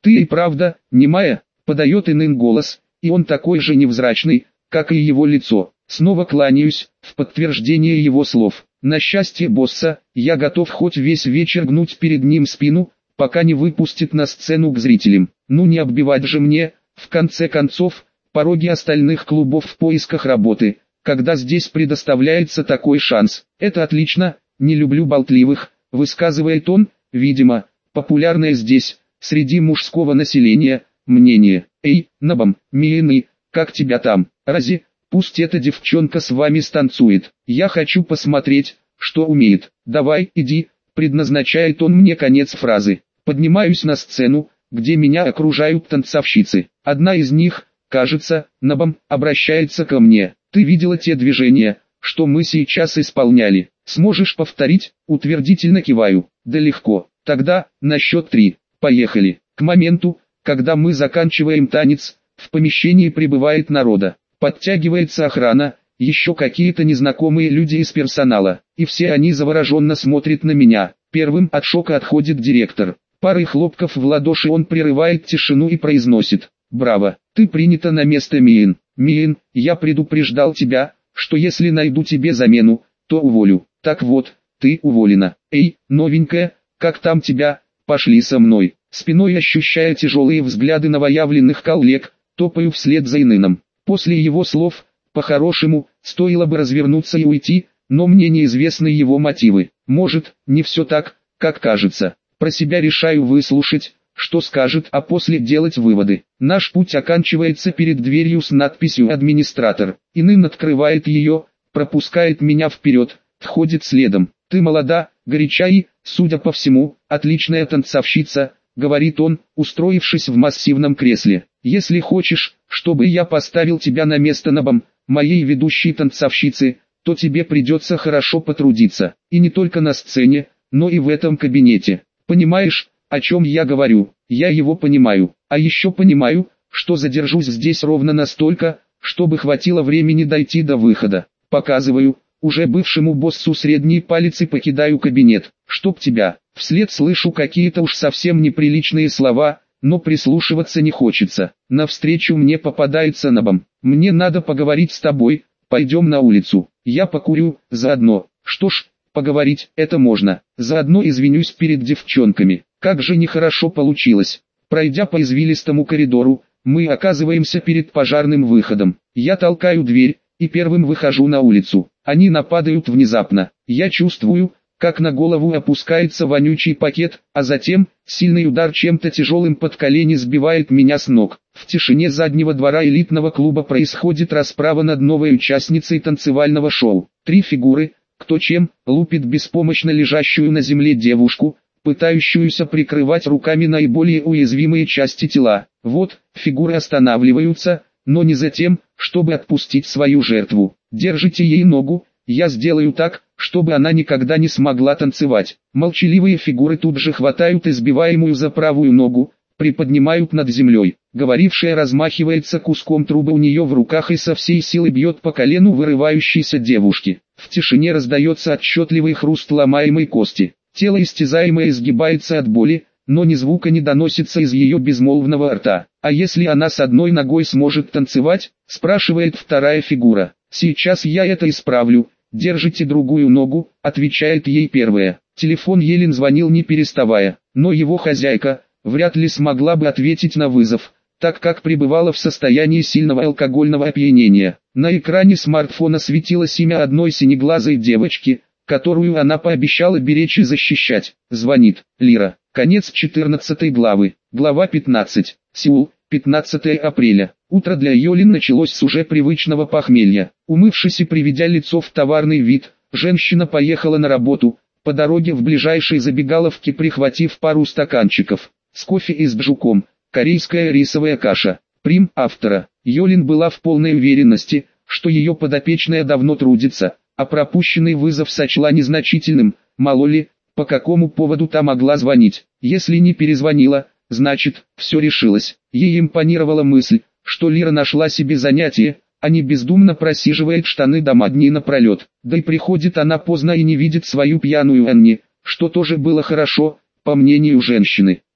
Ты и правда, немая, подает Инын голос, и он такой же невзрачный, как и его лицо. Снова кланяюсь, в подтверждение его слов. На счастье босса, я готов хоть весь вечер гнуть перед ним спину, пока не выпустит на сцену к зрителям. Ну не оббивать же мне, в конце концов, пороги остальных клубов в поисках работы, когда здесь предоставляется такой шанс. Это отлично, не люблю болтливых, высказывает он, видимо, популярное здесь, среди мужского населения, мнение. Эй, Набам, Миены, как тебя там, Рази, пусть эта девчонка с вами станцует, я хочу посмотреть, что умеет. Давай, иди, предназначает он мне конец фразы. Поднимаюсь на сцену, где меня окружают танцовщицы. Одна из них, кажется, Набам, обращается ко мне. Ты видела те движения, что мы сейчас исполняли? Сможешь повторить? Утвердительно киваю. Да легко. Тогда, на счет 3. Поехали. К моменту, когда мы заканчиваем танец, в помещении прибывает народа. Подтягивается охрана, еще какие-то незнакомые люди из персонала. И все они завороженно смотрят на меня. Первым от шока отходит директор. Парой хлопков в ладоши он прерывает тишину и произносит: «Браво, ты принята на место Миен. Миен, я предупреждал тебя, что если найду тебе замену, то уволю. Так вот, ты уволена. Эй, новенькая, как там тебя? Пошли со мной». Спиной ощущая тяжелые взгляды новоявленных коллег, топаю вслед за Иныном. После его слов, по-хорошему, стоило бы развернуться и уйти, но мне неизвестны его мотивы. Может, не все так, как кажется. Про себя решаю выслушать, что скажет, а после делать выводы. Наш путь оканчивается перед дверью с надписью «Администратор». Инын открывает ее, пропускает меня вперед, входит следом. «Ты молода, горяча и, судя по всему, отличная танцовщица», — говорит он, устроившись в массивном кресле. «Если хочешь, чтобы я поставил тебя на место Набам, моей ведущей танцовщицы, то тебе придется хорошо потрудиться. И не только на сцене, но и в этом кабинете. Понимаешь, о чем я говорю? Я его понимаю. А еще понимаю, что задержусь здесь ровно настолько, чтобы хватило времени дойти до выхода. Показываю, уже бывшему боссу средний палец и покидаю кабинет. Чтоб тебя». Вслед слышу какие-то уж совсем неприличные слова, но прислушиваться не хочется. Навстречу мне попадается Набам. «Мне надо поговорить с тобой, пойдем на улицу. Я покурю, заодно». Что ж, поговорить это можно. Заодно извинюсь перед девчонками. Как же нехорошо получилось. Пройдя по извилистому коридору, мы оказываемся перед пожарным выходом. Я толкаю дверь и первым выхожу на улицу. Они нападают внезапно. Я чувствую, как на голову опускается вонючий пакет, а затем, сильный удар чем-то тяжелым под колени сбивает меня с ног. В тишине заднего двора элитного клуба происходит расправа над новой участницей танцевального шоу. 3 фигуры, кто чем, лупит беспомощно лежащую на земле девушку, пытающуюся прикрывать руками наиболее уязвимые части тела. Вот, фигуры останавливаются, но не за тем, чтобы отпустить свою жертву. «Держите ей ногу, я сделаю так, чтобы она никогда не смогла танцевать». Молчаливые фигуры тут же хватают избиваемую за правую ногу, приподнимают над землей. Говорившая размахивается куском трубы у нее в руках и со всей силы бьет по колену вырывающейся девушки. В тишине раздается отчетливый хруст ломаемой кости. Тело истязаемое изгибается от боли, но ни звука не доносится из ее безмолвного рта. «А если она с одной ногой сможет танцевать?» – спрашивает вторая фигура. «Сейчас я это исправлю. Держите другую ногу», – отвечает ей первая. Телефон Елен звонил не переставая, но его хозяйка вряд ли смогла бы ответить на вызов, так как пребывала в состоянии сильного алкогольного опьянения. На экране смартфона светилось имя одной синеглазой девочки, которую она пообещала беречь и защищать. Звонит Лира. Конец 14 главы. Глава 15. Сеул, 15 апреля. Утро для Йолин началось с уже привычного похмелья. Умывшись и приведя лицо в товарный вид, женщина поехала на работу, по дороге в ближайшей забегаловке прихватив пару стаканчиков с кофе и с бжуком. Корейская рисовая каша. Прим автора. Йолин была в полной уверенности, что ее подопечная давно трудится, а пропущенный вызов сочла незначительным. Мало ли, по какому поводу та могла звонить. Если не перезвонила, значит, все решилось. Ей импонировала мысль, что Лира нашла себе занятие, а не бездумно просиживает штаны дома дни напролет. Да и приходит она поздно и не видит свою пьяную Анни, что тоже было хорошо, по мнению женщины.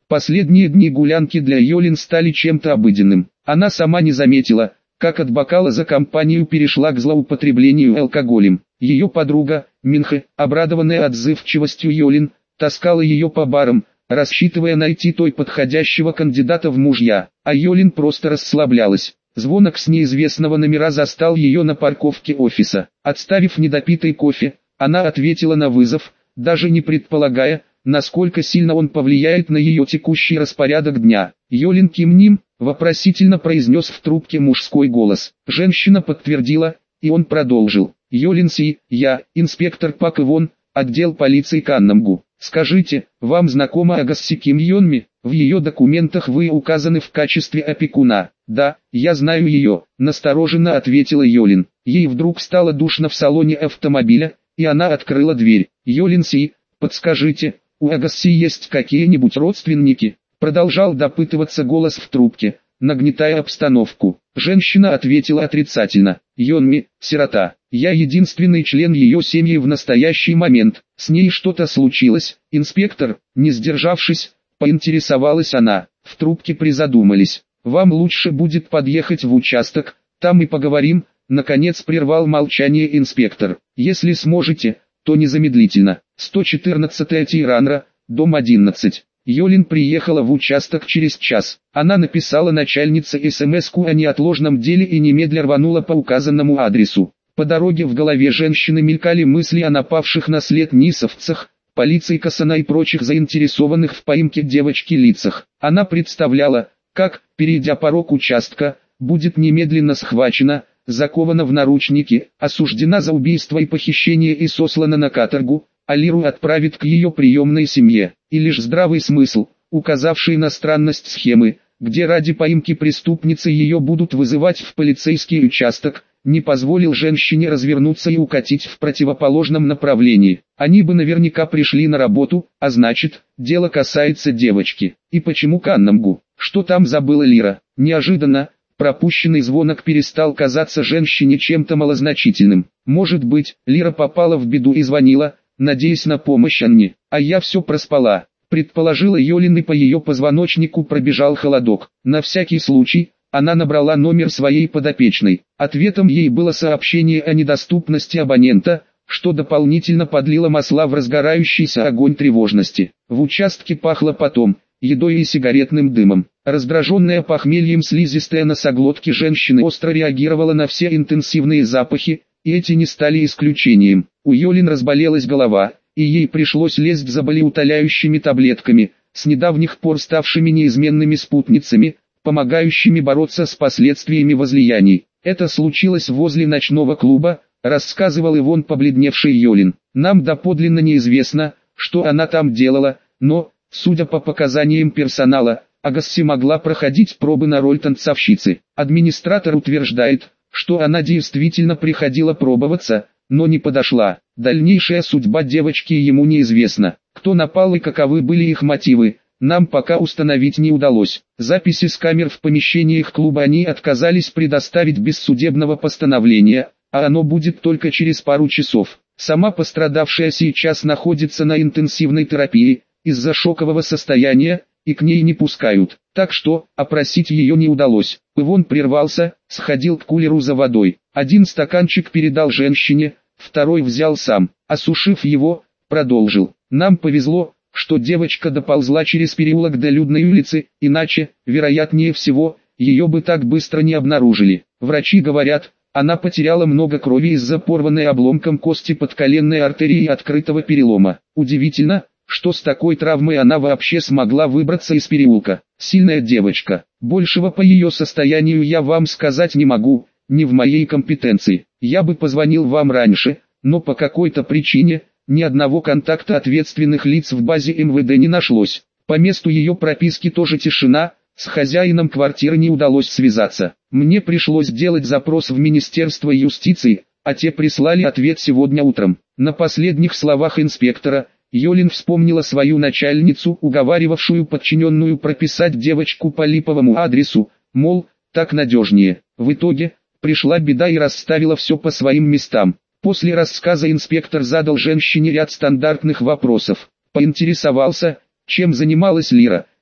Последние дни гулянки для Йолин стали чем-то обыденным. Она сама не заметила, как от бокала за компанию перешла к злоупотреблению алкоголем. Ее подруга, Минхе, обрадованная отзывчивостью Йолин, таскала ее по барам, рассчитывая найти той подходящего кандидата в мужья, а Йолин просто расслаблялась. Звонок с неизвестного номера застал ее на парковке офиса. Отставив недопитый кофе, она ответила на вызов, даже не предполагая, насколько сильно он повлияет на ее текущий распорядок дня. «Йолин Ким Ним?» – вопросительно произнес в трубке мужской голос. Женщина подтвердила, и он продолжил. «Йолин Си, я, инспектор Пак Ивон, отдел полиции Каннамгу. Скажите, вам знакома Агасси Ким Йонми? В ее документах вы указаны в качестве опекуна». «Да, я знаю ее», – настороженно ответила Йолин. Ей вдруг стало душно в салоне автомобиля, и она открыла дверь. «Йолин Си, подскажите, у Агасси есть какие-нибудь родственники?» Продолжал допытываться голос в трубке, нагнетая обстановку. Женщина ответила отрицательно. «Йонми, сирота. Я единственный член ее семьи в настоящий момент. С ней что-то случилось, инспектор?» Не сдержавшись, поинтересовалась она. В трубке призадумались. «Вам лучше будет подъехать в участок, там и поговорим», наконец прервал молчание инспектор. «Если сможете, то незамедлительно». 114-я Тиранра, дом 11. Йолин приехала в участок через час. Она написала начальнице СМС-ку о неотложном деле и немедля рванула по указанному адресу. По дороге в голове женщины мелькали мысли о напавших на след нисовцах, полиции Касана и прочих заинтересованных в поимке девочки лицах. Она представляла, как, перейдя порог участка, будет немедленно схвачена, закована в наручники, осуждена за убийство и похищение и сослана на каторгу, а Лиру отправит к ее приемной семье. И лишь здравый смысл, указавший на странность схемы, где ради поимки преступницы ее будут вызывать в полицейский участок, не позволил женщине развернуться и укатить в противоположном направлении. Они бы наверняка пришли на работу, а значит, дело касается девочки. И почему Каннамгу? Что там забыла Лира? Неожиданно, пропущенный звонок перестал казаться женщине чем-то малозначительным. Может быть, Лира попала в беду и звонила, надеясь на помощь Анне, а я все проспала, предположила Йолин, и по ее позвоночнику пробежал холодок. На всякий случай, она набрала номер своей подопечной. Ответом ей было сообщение о недоступности абонента, что дополнительно подлило масла в разгорающийся огонь тревожности. В участке пахло потом, едой и сигаретным дымом. Раздраженная похмельем слизистая носоглотки женщины остро реагировала на все интенсивные запахи, и эти не стали исключением. У Йолин разболелась голова, и ей пришлось лезть за болеутоляющими таблетками, с недавних пор ставшими неизменными спутницами, помогающими бороться с последствиями возлияний. Это случилось возле ночного клуба, рассказывал Ивон побледневший Йолин. Нам доподлинно неизвестно, что она там делала, но, судя по показаниям персонала, Агасси могла проходить пробы на роль танцовщицы. Администратор утверждает, что она действительно приходила пробоваться, но не подошла. Дальнейшая судьба девочки ему неизвестна. Кто напал и каковы были их мотивы, нам пока установить не удалось. Записи с камер в помещениях клуба они отказались предоставить без судебного постановления, а оно будет только через пару часов. Сама пострадавшая сейчас находится на интенсивной терапии, из-за шокового состояния, и к ней не пускают. Так что, опросить ее не удалось. Ивон прервался, сходил к кулеру за водой. Один стаканчик передал женщине, второй взял сам. Осушив его, продолжил. Нам повезло, что девочка доползла через переулок до людной улицы, иначе, вероятнее всего, ее бы так быстро не обнаружили. Врачи говорят, она потеряла много крови из-за порванной обломком кости подколенной артерии и открытого перелома. Удивительно, что с такой травмой она вообще смогла выбраться из переулка. Сильная девочка. Большего по ее состоянию я вам сказать не могу, не в моей компетенции. Я бы позвонил вам раньше, но по какой-то причине, ни одного контакта ответственных лиц в базе МВД не нашлось. По месту ее прописки тоже тишина, с хозяином квартиры не удалось связаться. Мне пришлось делать запрос в Министерство юстиции, а те прислали ответ сегодня утром. На последних словах инспектора, Йолин вспомнила свою начальницу, уговаривавшую подчиненную прописать девочку по липовому адресу, мол, так надежнее. В итоге, пришла беда и расставила все по своим местам. После рассказа инспектор задал женщине ряд стандартных вопросов. Поинтересовался, чем занималась Лира,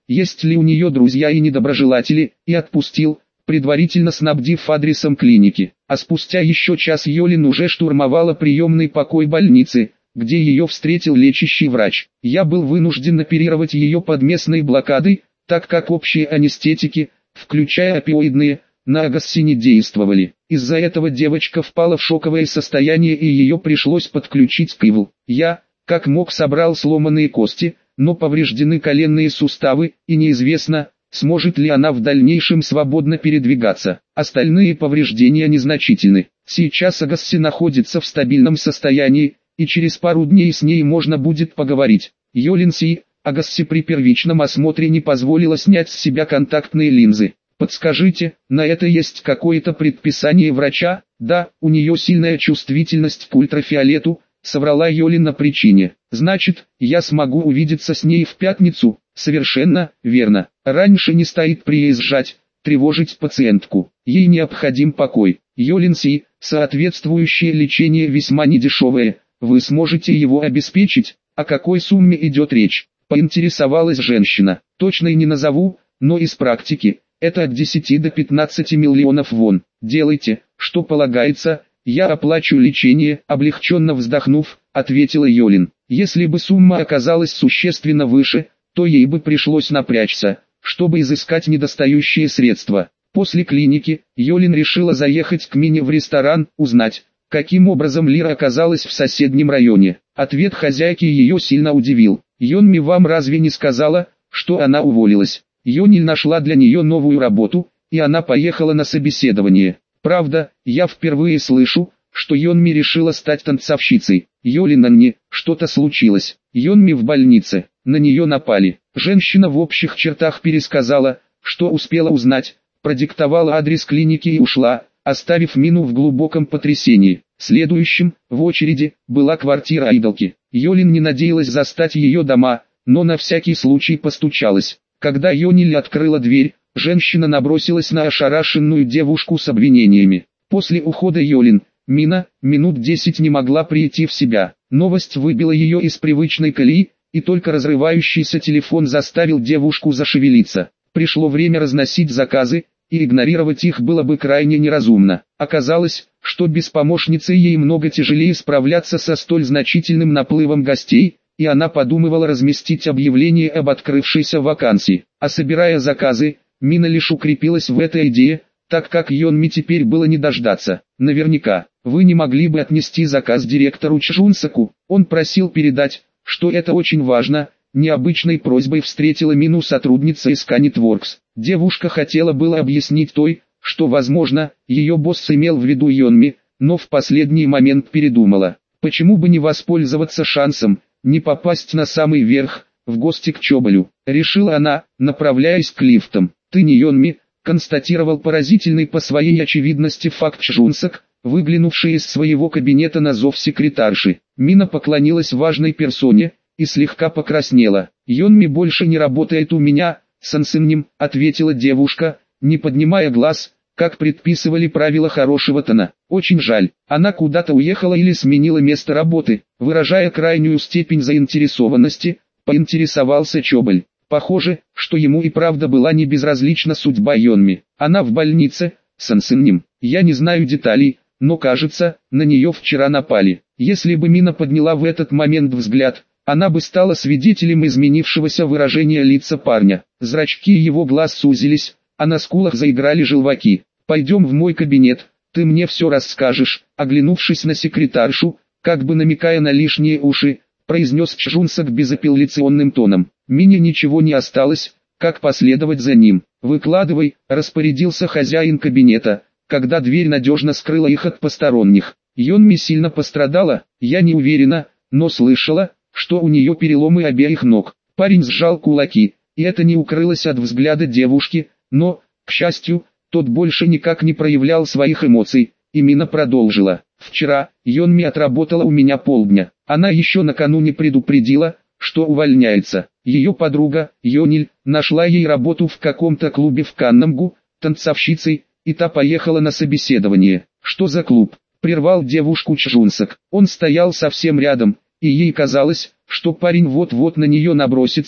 есть ли у нее друзья и недоброжелатели, и отпустил, предварительно снабдив адресом клиники. А спустя еще час Йолин уже штурмовала приемный покой больницы, где ее встретил лечащий врач. Я был вынужден оперировать ее под местной блокадой, так как общие анестетики, включая опиоидные, на Агасси не действовали. Из-за этого девочка впала в шоковое состояние и ее пришлось подключить к ИВЛ. Я, как мог, собрал сломанные кости, но повреждены коленные суставы, и неизвестно, сможет ли она в дальнейшем свободно передвигаться. Остальные повреждения незначительны. Сейчас Агасси находится в стабильном состоянии, и через пару дней с ней можно будет поговорить. Йолин Си, Агасси при первичном осмотре не позволила снять с себя контактные линзы. Подскажите, на это есть какое-то предписание врача? Да, у нее сильная чувствительность к ультрафиолету, соврала Йолин на причине. Значит, я смогу увидеться с ней в пятницу? Совершенно верно. Раньше не стоит приезжать, тревожить пациентку. Ей необходим покой. Йолин Си, соответствующее лечение весьма недешевое. Вы сможете его обеспечить? О какой сумме идет речь? Поинтересовалась женщина. Точно и не назову, но из практики. Это от 10 до 15 миллионов вон. Делайте, что полагается, я оплачу лечение, облегченно вздохнув, ответила Йолин. Если бы сумма оказалась существенно выше, то ей бы пришлось напрячься, чтобы изыскать недостающие средства. После клиники, Йолин решила заехать к Мине в ресторан, узнать, каким образом Лира оказалась в соседнем районе. Ответ хозяйки ее сильно удивил. Йонми вам разве не сказала, что она уволилась? Йониль нашла для нее новую работу, и она поехала на собеседование. Правда, я впервые слышу, что Йонми решила стать танцовщицей. Йолин Анни, что-то случилось. Йонми в больнице, на нее напали. Женщина в общих чертах пересказала, что успела узнать, продиктовала адрес клиники и ушла, оставив Мину в глубоком потрясении. Следующим, в очереди, была квартира идолки. Йолин не надеялась застать ее дома, но на всякий случай постучалась. Когда Йониль открыла дверь, женщина набросилась на ошарашенную девушку с обвинениями. После ухода Йолин, Мина, минут 10 не могла прийти в себя. Новость выбила ее из привычной колеи, и только разрывающийся телефон заставил девушку зашевелиться. Пришло время разносить заказы, и игнорировать их было бы крайне неразумно. Оказалось, что без помощницы ей много тяжелее справляться со столь значительным наплывом гостей, и она подумывала разместить объявление об открывшейся вакансии. А собирая заказы, Мина лишь укрепилась в этой идее, так как Йонми теперь было не дождаться. Наверняка, вы не могли бы отнести заказ директору Чжунсаку. Он просил передать, что это очень важно. Необычной просьбой встретила Мину сотрудница из Canetworks. Девушка хотела было объяснить той, что возможно, ее босс имел в виду Йонми, но в последний момент передумала. Почему бы не воспользоваться шансом, не попасть на самый верх, в гости к Чоболю, решила она, направляясь к лифтам. Ты не Йонми, констатировал поразительный по своей очевидности факт Чжунсак, выглянувший из своего кабинета на зов секретарши. Мина поклонилась важной персоне и слегка покраснела. Йонми больше не работает у меня, Сансинним, ответила девушка, не поднимая глаз, как предписывали правила хорошего тона. Очень жаль, она куда-то уехала или сменила место работы. Выражая крайнюю степень заинтересованности, поинтересовался Чоболь. Похоже, что ему и правда была не безразлична судьба Йонми. Она в больнице, Сансинним. Я не знаю деталей, но кажется, на нее вчера напали. Если бы Мина подняла в этот момент взгляд, она бы стала свидетелем изменившегося выражения лица парня. Зрачки его глаз сузились, а на скулах заиграли желваки. «Пойдем в мой кабинет, ты мне все расскажешь», оглянувшись на секретаршу, как бы намекая на лишние уши, произнес Чжунсак безапелляционным тоном. Мине ничего не осталось, как последовать за ним. «Выкладывай», распорядился хозяин кабинета, когда дверь надежно скрыла их от посторонних. Йонми сильно пострадала, я не уверена, но слышала, что у нее переломы обеих ног. Парень сжал кулаки, и это не укрылось от взгляда девушки, но, к счастью, тот больше никак не проявлял своих эмоций, и Мина продолжила. Вчера, Йонми отработала у меня полдня. Она еще накануне предупредила, что увольняется. Ее подруга, Йониль, нашла ей работу в каком-то клубе в Каннамгу, танцовщицей, и та поехала на собеседование. Что за клуб? Прервал девушку Чжунсак. Он стоял совсем рядом, и ей казалось, что парень вот-вот на нее набросится,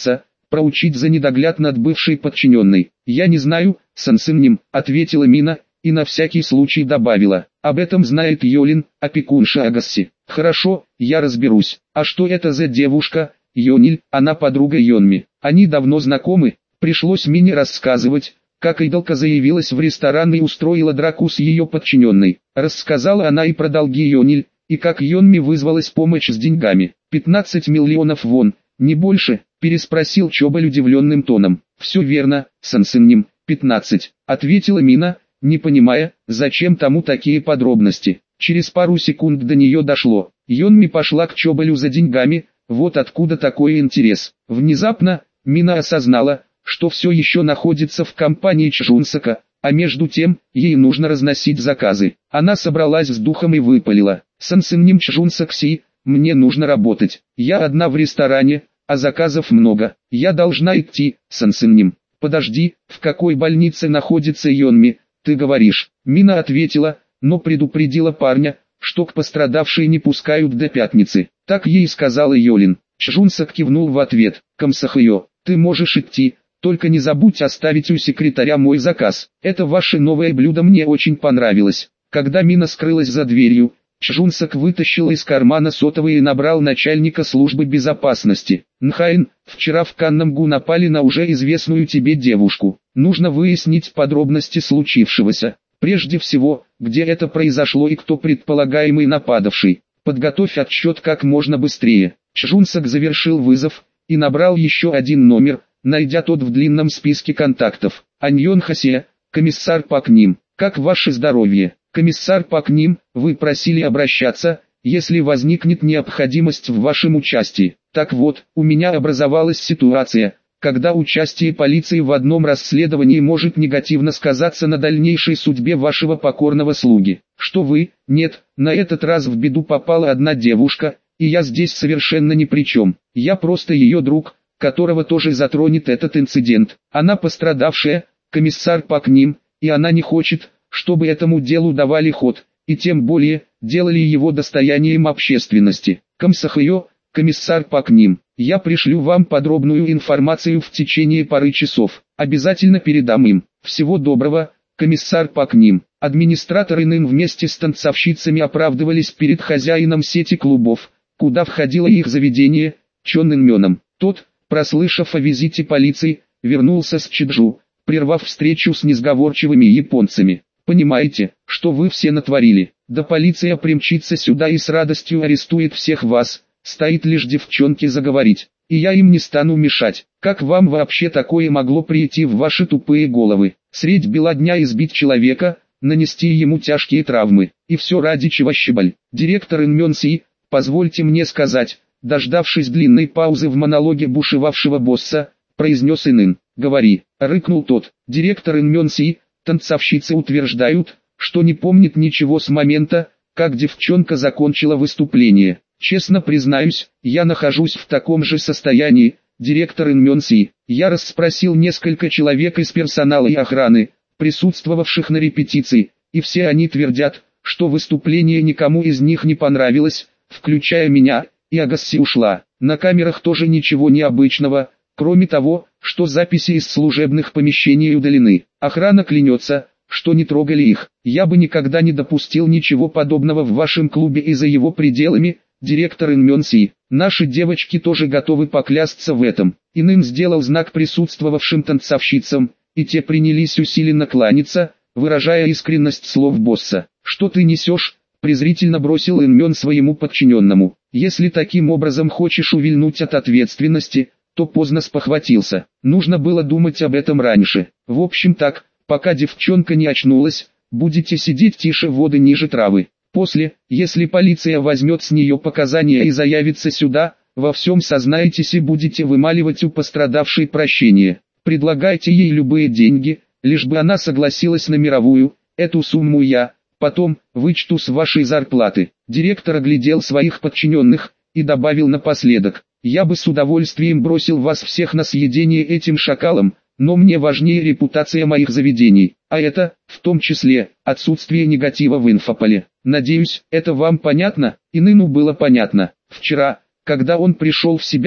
проучить за недогляд над бывшей подчиненной. «Я не знаю, Сансынним», — ответила Мина, и на всякий случай добавила. «Об этом знает Йолин, опекунша Агасси». «Хорошо, я разберусь. А что это за девушка?» «Йониль, она подруга Йонми. Они давно знакомы». Пришлось Мине рассказывать, как идолка заявилась в ресторан и устроила драку с ее подчиненной. Рассказала она и про долги Йониль, и как Йонми вызвалась помочь с деньгами. 15 миллионов вон, не больше, переспросил Чобаль удивленным тоном. «Все верно, Сансынним, 15, ответила Мина, не понимая, зачем тому такие подробности. Через пару секунд до нее дошло. Йонми пошла к Чобалю за деньгами, вот откуда такой интерес. Внезапно, Мина осознала, что все еще находится в компании Чжунсака, а между тем, ей нужно разносить заказы. Она собралась с духом и выпалила. «Сансынним Чжунсакси, мне нужно работать. Я одна в ресторане, а заказов много. Я должна идти, Сансынним». «Подожди, в какой больнице находится Йонми, ты говоришь?» Мина ответила, но предупредила парня, что к пострадавшей не пускают до пятницы. Так ей сказала Йолин. Чжунсак кивнул в ответ. «Камсахайо, ты можешь идти, только не забудь оставить у секретаря мой заказ. Это ваше новое блюдо мне очень понравилось». Когда Мина скрылась за дверью, Чжунсак вытащил из кармана сотовый и набрал начальника службы безопасности. «Нхайн, вчера в Каннамгу напали на уже известную тебе девушку. Нужно выяснить подробности случившегося. Прежде всего, где это произошло и кто предполагаемый нападавший. Подготовь отчет как можно быстрее». Чжунсак завершил вызов и набрал еще один номер, найдя тот в длинном списке контактов. «Аньон Хасе, комиссар Пак Ним, как ваше здоровье?» «Комиссар Пак Ним, вы просили обращаться, если возникнет необходимость в вашем участии. Так вот, у меня образовалась ситуация, когда участие полиции в одном расследовании может негативно сказаться на дальнейшей судьбе вашего покорного слуги. Что вы, нет, на этот раз в беду попала одна девушка, и я здесь совершенно ни при чем. Я просто ее друг, которого тоже затронет этот инцидент. Она пострадавшая, комиссар Пак Ним, и она не хочет, чтобы этому делу давали ход, и тем более, делали его достоянием общественности. Камсахайо, комиссар Пак Ним, я пришлю вам подробную информацию в течение пары часов. Обязательно передам им. Всего доброго, комиссар Пак Ним». Администраторы НИН вместе с танцовщицами оправдывались перед хозяином сети клубов, куда входило их заведение, Чон Инмёном. Тот, прослышав о визите полиции, вернулся с Чеджу, прервав встречу с несговорчивыми японцами. «Понимаете, что вы все натворили? Да полиция примчится сюда и с радостью арестует всех вас, стоит лишь девчонке заговорить, и я им не стану мешать. Как вам вообще такое могло прийти в ваши тупые головы? Средь бела дня избить человека, нанести ему тяжкие травмы, и все ради чего, щебаль?» Директор Инмён Си, позвольте мне сказать, дождавшись длинной паузы в монологе бушевавшего босса, произнес Инын. «Говори», — рыкнул тот. Директор Инмён Си, танцовщицы утверждают, что не помнит ничего с момента, как девчонка закончила выступление. Честно признаюсь, я нахожусь в таком же состоянии, директор Инмён Си. Я расспросил несколько человек из персонала и охраны, присутствовавших на репетиции, и все они твердят, что выступление никому из них не понравилось, включая меня, и Агасси ушла. На камерах тоже ничего необычного, кроме того, что записи из служебных помещений удалены. Охрана клянется, что не трогали их. Я бы никогда не допустил ничего подобного в вашем клубе и за его пределами, директор Инмён Си. Наши девочки тоже готовы поклясться в этом». Инын сделал знак присутствовавшим танцовщицам, и те принялись усиленно кланяться, выражая искренность слов босса. «Что ты несешь?» — презрительно бросил Инмён своему подчиненному. «Если таким образом хочешь увильнуть от ответственности, то поздно спохватился. Нужно было думать об этом раньше. В общем так, пока девчонка не очнулась, будете сидеть тише воды ниже травы. После, если полиция возьмет с нее показания и заявится сюда, во всем сознаетесь и будете вымаливать у пострадавшей прощение. Предлагайте ей любые деньги, лишь бы она согласилась на мировую, эту сумму я, потом, вычту с вашей зарплаты». Директор оглядел своих подчиненных, и добавил напоследок: «Я бы с удовольствием бросил вас всех на съедение этим шакалам, но мне важнее репутация моих заведений, а это, в том числе, отсутствие негатива в инфополе. Надеюсь, это вам понятно?» Иныну было понятно. Вчера, когда он пришел в себя,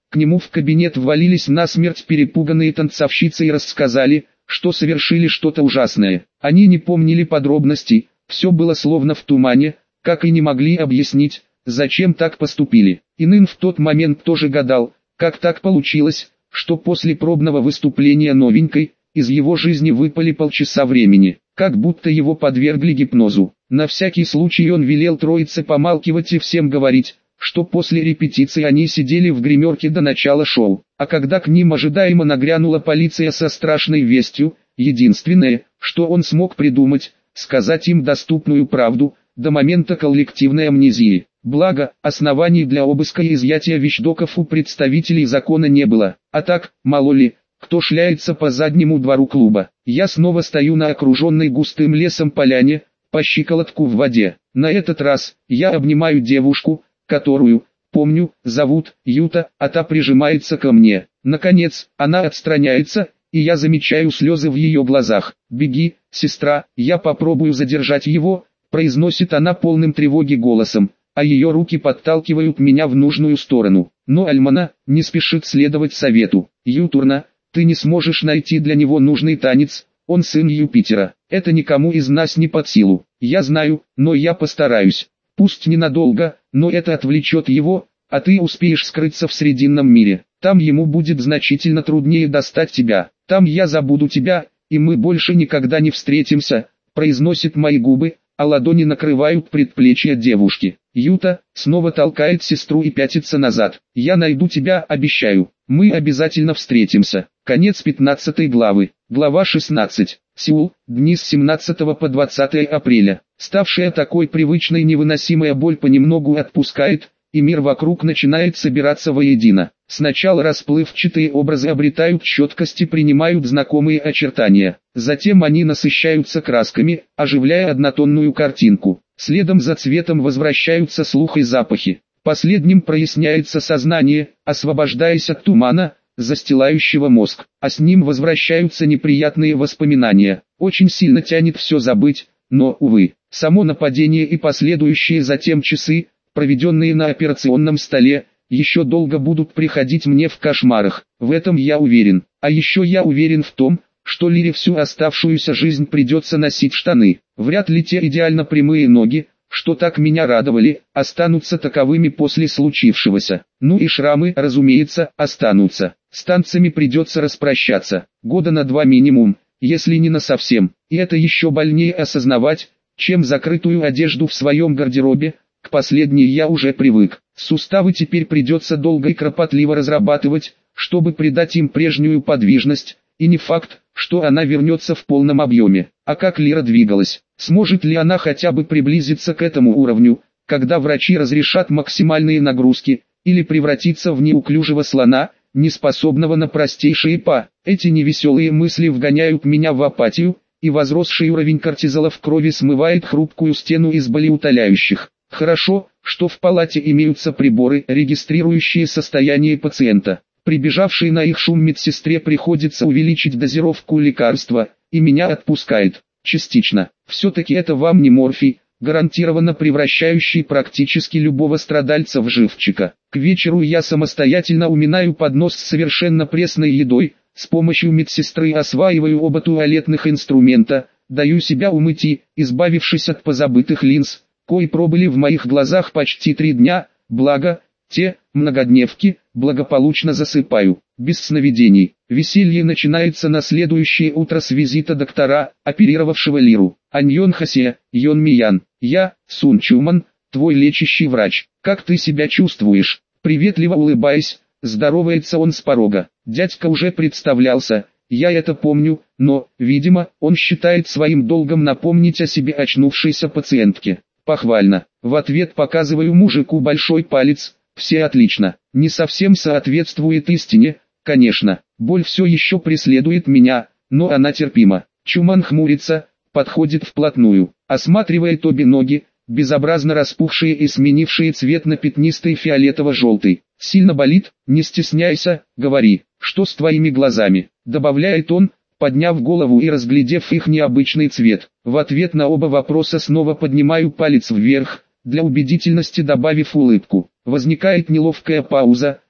К нему в кабинет ввалились насмерть перепуганные танцовщицы и рассказали, что совершили что-то ужасное. Они не помнили подробностей, все было словно в тумане, как и не могли объяснить, зачем так поступили. Инын в тот момент тоже гадал, как так получилось, что после пробного выступления новенькой, из его жизни выпали полчаса времени, как будто его подвергли гипнозу. На всякий случай он велел троице помалкивать и всем говорить, что после репетиции они сидели в гримерке до начала шоу, а когда к ним ожидаемо нагрянула полиция со страшной вестью, единственное, что он смог придумать, сказать им доступную правду, до момента коллективной амнезии. Благо, оснований для обыска и изъятия вещдоков у представителей закона не было, а так, мало ли, кто шляется по заднему двору клуба. Я снова стою на окруженной густым лесом поляне, по щиколотку в воде. На этот раз, я обнимаю девушку, которую, помню, зовут Юта, а та прижимается ко мне. Наконец, она отстраняется, и я замечаю слезы в ее глазах. «Беги, сестра, я попробую задержать его», произносит она полным тревоги голосом, а ее руки подталкивают меня в нужную сторону. Но Альмана не спешит следовать совету. «Ютурна, ты не сможешь найти для него нужный танец, он сын Юпитера, это никому из нас не под силу». «Я знаю, но я постараюсь. Пусть ненадолго, но это отвлечет его, а ты успеешь скрыться в Срединном мире. Там ему будет значительно труднее достать тебя. Там я забуду тебя, и мы больше никогда не встретимся», произносит мои губы, а ладони накрывают предплечья девушки. Юта снова толкает сестру и пятится назад. «Я найду тебя, обещаю. Мы обязательно встретимся». Конец 15 главы. Глава 16. Сеул, дни с 17 по 20 апреля. Ставшая такой привычной невыносимая боль понемногу отпускает, и мир вокруг начинает собираться воедино. Сначала расплывчатые образы обретают четкость и принимают знакомые очертания. Затем они насыщаются красками, оживляя однотонную картинку. Следом за цветом возвращаются слух и запахи. Последним проясняется сознание, освобождаясь от тумана, застилающего мозг. А с ним возвращаются неприятные воспоминания. Очень сильно тянет все забыть, но, увы, само нападение и последующие затем часы, проведенные на операционном столе, еще долго будут приходить мне в кошмарах. В этом я уверен. А еще я уверен в том, что Лире всю оставшуюся жизнь придется носить штаны. Вряд ли те идеально прямые ноги, что так меня радовали, останутся таковыми после случившегося. Ну и шрамы, разумеется, останутся. С танцами придется распрощаться. Года на 2 минимум, если не на совсем. И это еще больнее осознавать, чем закрытую одежду в своем гардеробе. К последней я уже привык. Суставы теперь придется долго и кропотливо разрабатывать, чтобы придать им прежнюю подвижность, и не факт, что она вернется в полном объеме. А как Лира двигалась? Сможет ли она хотя бы приблизиться к этому уровню, когда врачи разрешат максимальные нагрузки, или превратиться в неуклюжего слона, неспособного на простейшие па? Эти невеселые мысли вгоняют меня в апатию, и возросший уровень кортизола в крови смывает хрупкую стену из болеутоляющих. Хорошо, что в палате имеются приборы, регистрирующие состояние пациента. Прибежавшей на их шум медсестре приходится увеличить дозировку лекарства, и меня отпускает. Частично. Все-таки это вам не морфий, гарантированно превращающий практически любого страдальца в живчика. К вечеру я самостоятельно уминаю поднос с совершенно пресной едой, с помощью медсестры осваиваю оба туалетных инструмента, даю себя умыть и, избавившись от позабытых линз, кои пробыли в моих глазах почти 3 дня, благо, те, многодневки, благополучно засыпаю, без сновидений. Веселье начинается на следующее утро с визита доктора, оперировавшего Лиру. Аньон Хасе, Йон Миян, я, Сун Чуман, твой лечащий врач. Как ты себя чувствуешь? Приветливо улыбаясь, здоровается он с порога. Дядька уже представлялся, я это помню, но, видимо, он считает своим долгом напомнить о себе очнувшейся пациентке. Похвально. В ответ показываю мужику большой палец. Все отлично. Не совсем соответствует истине, конечно. Боль все еще преследует меня, но она терпима. Чуман хмурится, подходит вплотную, осматривает обе ноги, безобразно распухшие и сменившие цвет на пятнистый фиолетово-желтый. Сильно болит? Не стесняйся, говори. Что с твоими глазами? Добавляет он, подняв голову и разглядев их необычный цвет. В ответ на оба вопроса снова поднимаю палец вверх, для убедительности добавив улыбку. Возникает неловкая пауза,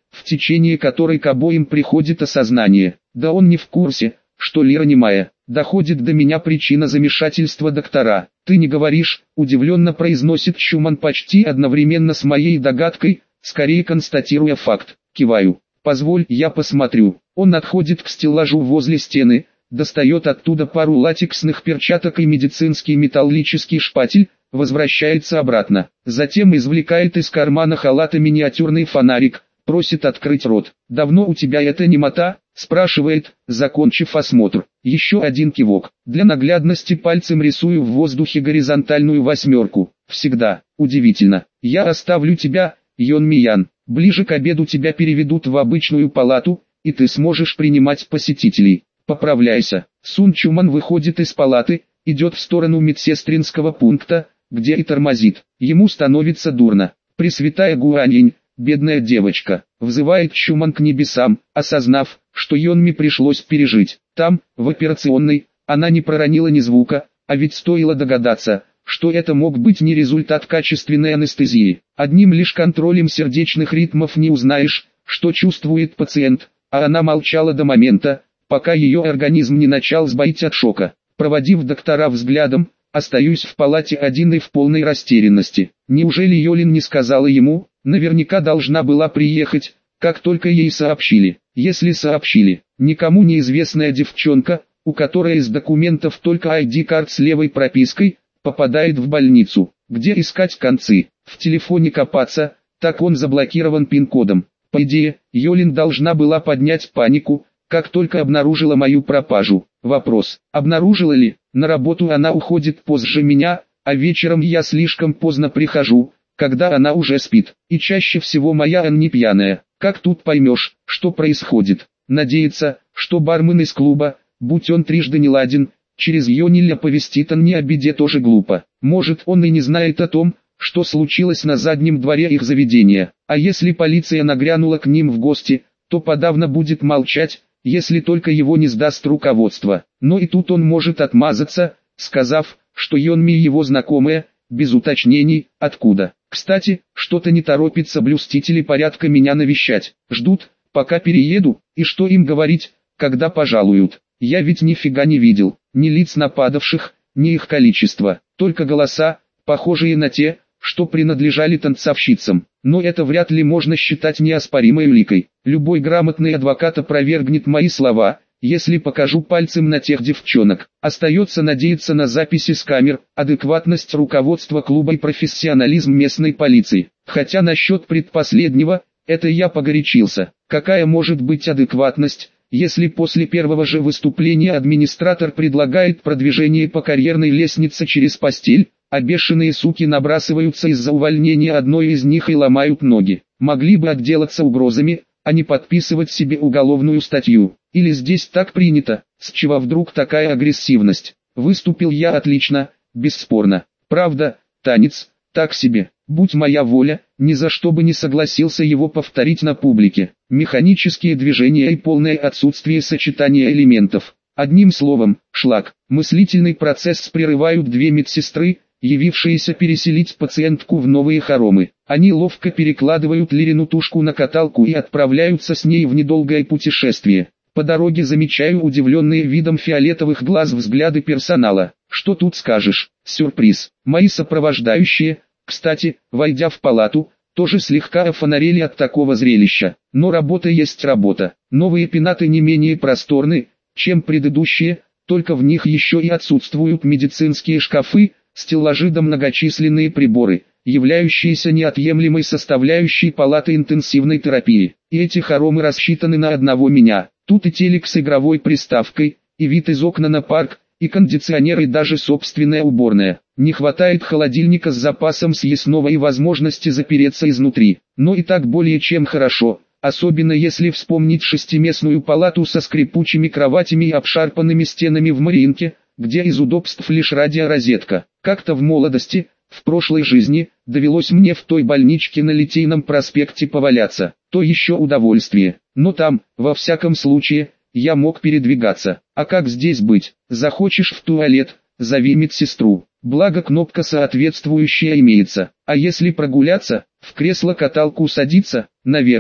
в течение которой к обоим приходит осознание. Да он не в курсе, что Лира немая. Доходит до меня причина замешательства доктора. «Ты не говоришь», — удивленно произносит Шуман почти одновременно с моей догадкой, скорее констатируя факт. Киваю. «Позволь, я посмотрю». Он отходит к стеллажу возле стены, достает оттуда пару латексных перчаток и медицинский металлический шпатель, возвращается обратно. Затем извлекает из кармана халата миниатюрный фонарик, просит открыть рот. «Давно у тебя эта немота?» — спрашивает, закончив осмотр. Еще один кивок. Для наглядности пальцем рисую в воздухе горизонтальную восьмерку. «Всегда. Удивительно. Я оставлю тебя, Йон Миян. Ближе к обеду тебя переведут в обычную палату, и ты сможешь принимать посетителей. Поправляйся». Сун Чуман выходит из палаты, идет в сторону медсестринского пункта, где и тормозит. Ему становится дурно. «Пресвятая Гуаньинь, бедная девочка», — взывает Чуман к небесам, осознав, что Йонми пришлось пережить. Там, в операционной, она не проронила ни звука, а ведь стоило догадаться, что это мог быть не результат качественной анестезии. Одним лишь контролем сердечных ритмов не узнаешь, что чувствует пациент, а она молчала до момента, пока ее организм не начал сбоить от шока. Проводив доктора взглядом, остаюсь в палате один и в полной растерянности. Неужели Йолин не сказала ему? Наверняка должна была приехать, как только ей сообщили. Если сообщили, никому неизвестная девчонка, у которой из документов только ID-карт с левой пропиской, попадает в больницу. Где искать концы? В телефоне копаться, так он заблокирован пин-кодом. По идее, Йолин должна была поднять панику, как только обнаружила мою пропажу. Вопрос: обнаружила ли? На работу она уходит позже меня, а вечером я слишком поздно прихожу, когда она уже спит. И чаще всего моя Анни пьяная. Как тут поймешь, что происходит? Надеяться, что бармен из клуба, будь он трижды не ладен, через Йониль оповестит Анни о беде, тоже глупо. Может, он и не знает о том, что случилось на заднем дворе их заведения. А если полиция нагрянула к ним в гости, то подавно будет молчать, если только его не сдаст руководство. Но и тут он может отмазаться, сказав, что Йонми его знакомая, без уточнений, откуда. Кстати, что-то не торопится блюстители порядка меня навещать. Ждут, пока перееду, и что им говорить, когда пожалуют. Я ведь нифига не видел, ни лиц нападавших, ни их количества, только голоса, похожие на те, что принадлежали танцовщицам. Но это вряд ли можно считать неоспоримой уликой. Любой грамотный адвокат опровергнет мои слова, если покажу пальцем на тех девчонок. Остается надеяться на записи с камер, адекватность руководства клуба и профессионализм местной полиции. Хотя насчет предпоследнего, это я погорячился. Какая может быть адекватность, если после первого же выступления администратор предлагает продвижение по карьерной лестнице через постель, а бешеные суки набрасываются из-за увольнения одной из них и ломают ноги? Могли бы отделаться угрозами, а не подписывать себе уголовную статью. Или здесь так принято, с чего вдруг такая агрессивность? Выступил я отлично, бесспорно. Правда, танец, так себе. Будь моя воля, ни за что бы не согласился его повторить на публике. Механические движения и полное отсутствие сочетания элементов. Одним словом, шлак. Мыслительный процесс прерывают две медсестры, явившиеся переселить пациентку в новые хоромы. Они ловко перекладывают Лирину тушку на каталку и отправляются с ней в недолгое путешествие. По дороге замечаю удивленные видом фиолетовых глаз взгляды персонала. Что тут скажешь? Сюрприз. Мои сопровождающие, кстати, войдя в палату, тоже слегка офонарели от такого зрелища. Но работа есть работа. Новые пенаты не менее просторны, чем предыдущие, только в них еще и отсутствуют медицинские шкафы, стеллажи да многочисленные приборы, являющиеся неотъемлемой составляющей палаты интенсивной терапии. И эти хоромы рассчитаны на одного меня. Тут и телек с игровой приставкой, и вид из окна на парк, и кондиционер, и даже собственная уборная. Не хватает холодильника с запасом съестного и возможности запереться изнутри. Но и так более чем хорошо, особенно если вспомнить шестиместную палату со скрипучими кроватями и обшарпанными стенами в Мариинке, где из удобств лишь радиорозетка. Как-то в молодости, в прошлой жизни, довелось мне в той больничке на Литейном проспекте поваляться. То еще удовольствие. Но там, во всяком случае, я мог передвигаться. А как здесь быть? Захочешь в туалет, зови медсестру. Благо кнопка соответствующая имеется. А если прогуляться, в кресло-каталку садиться, наверное.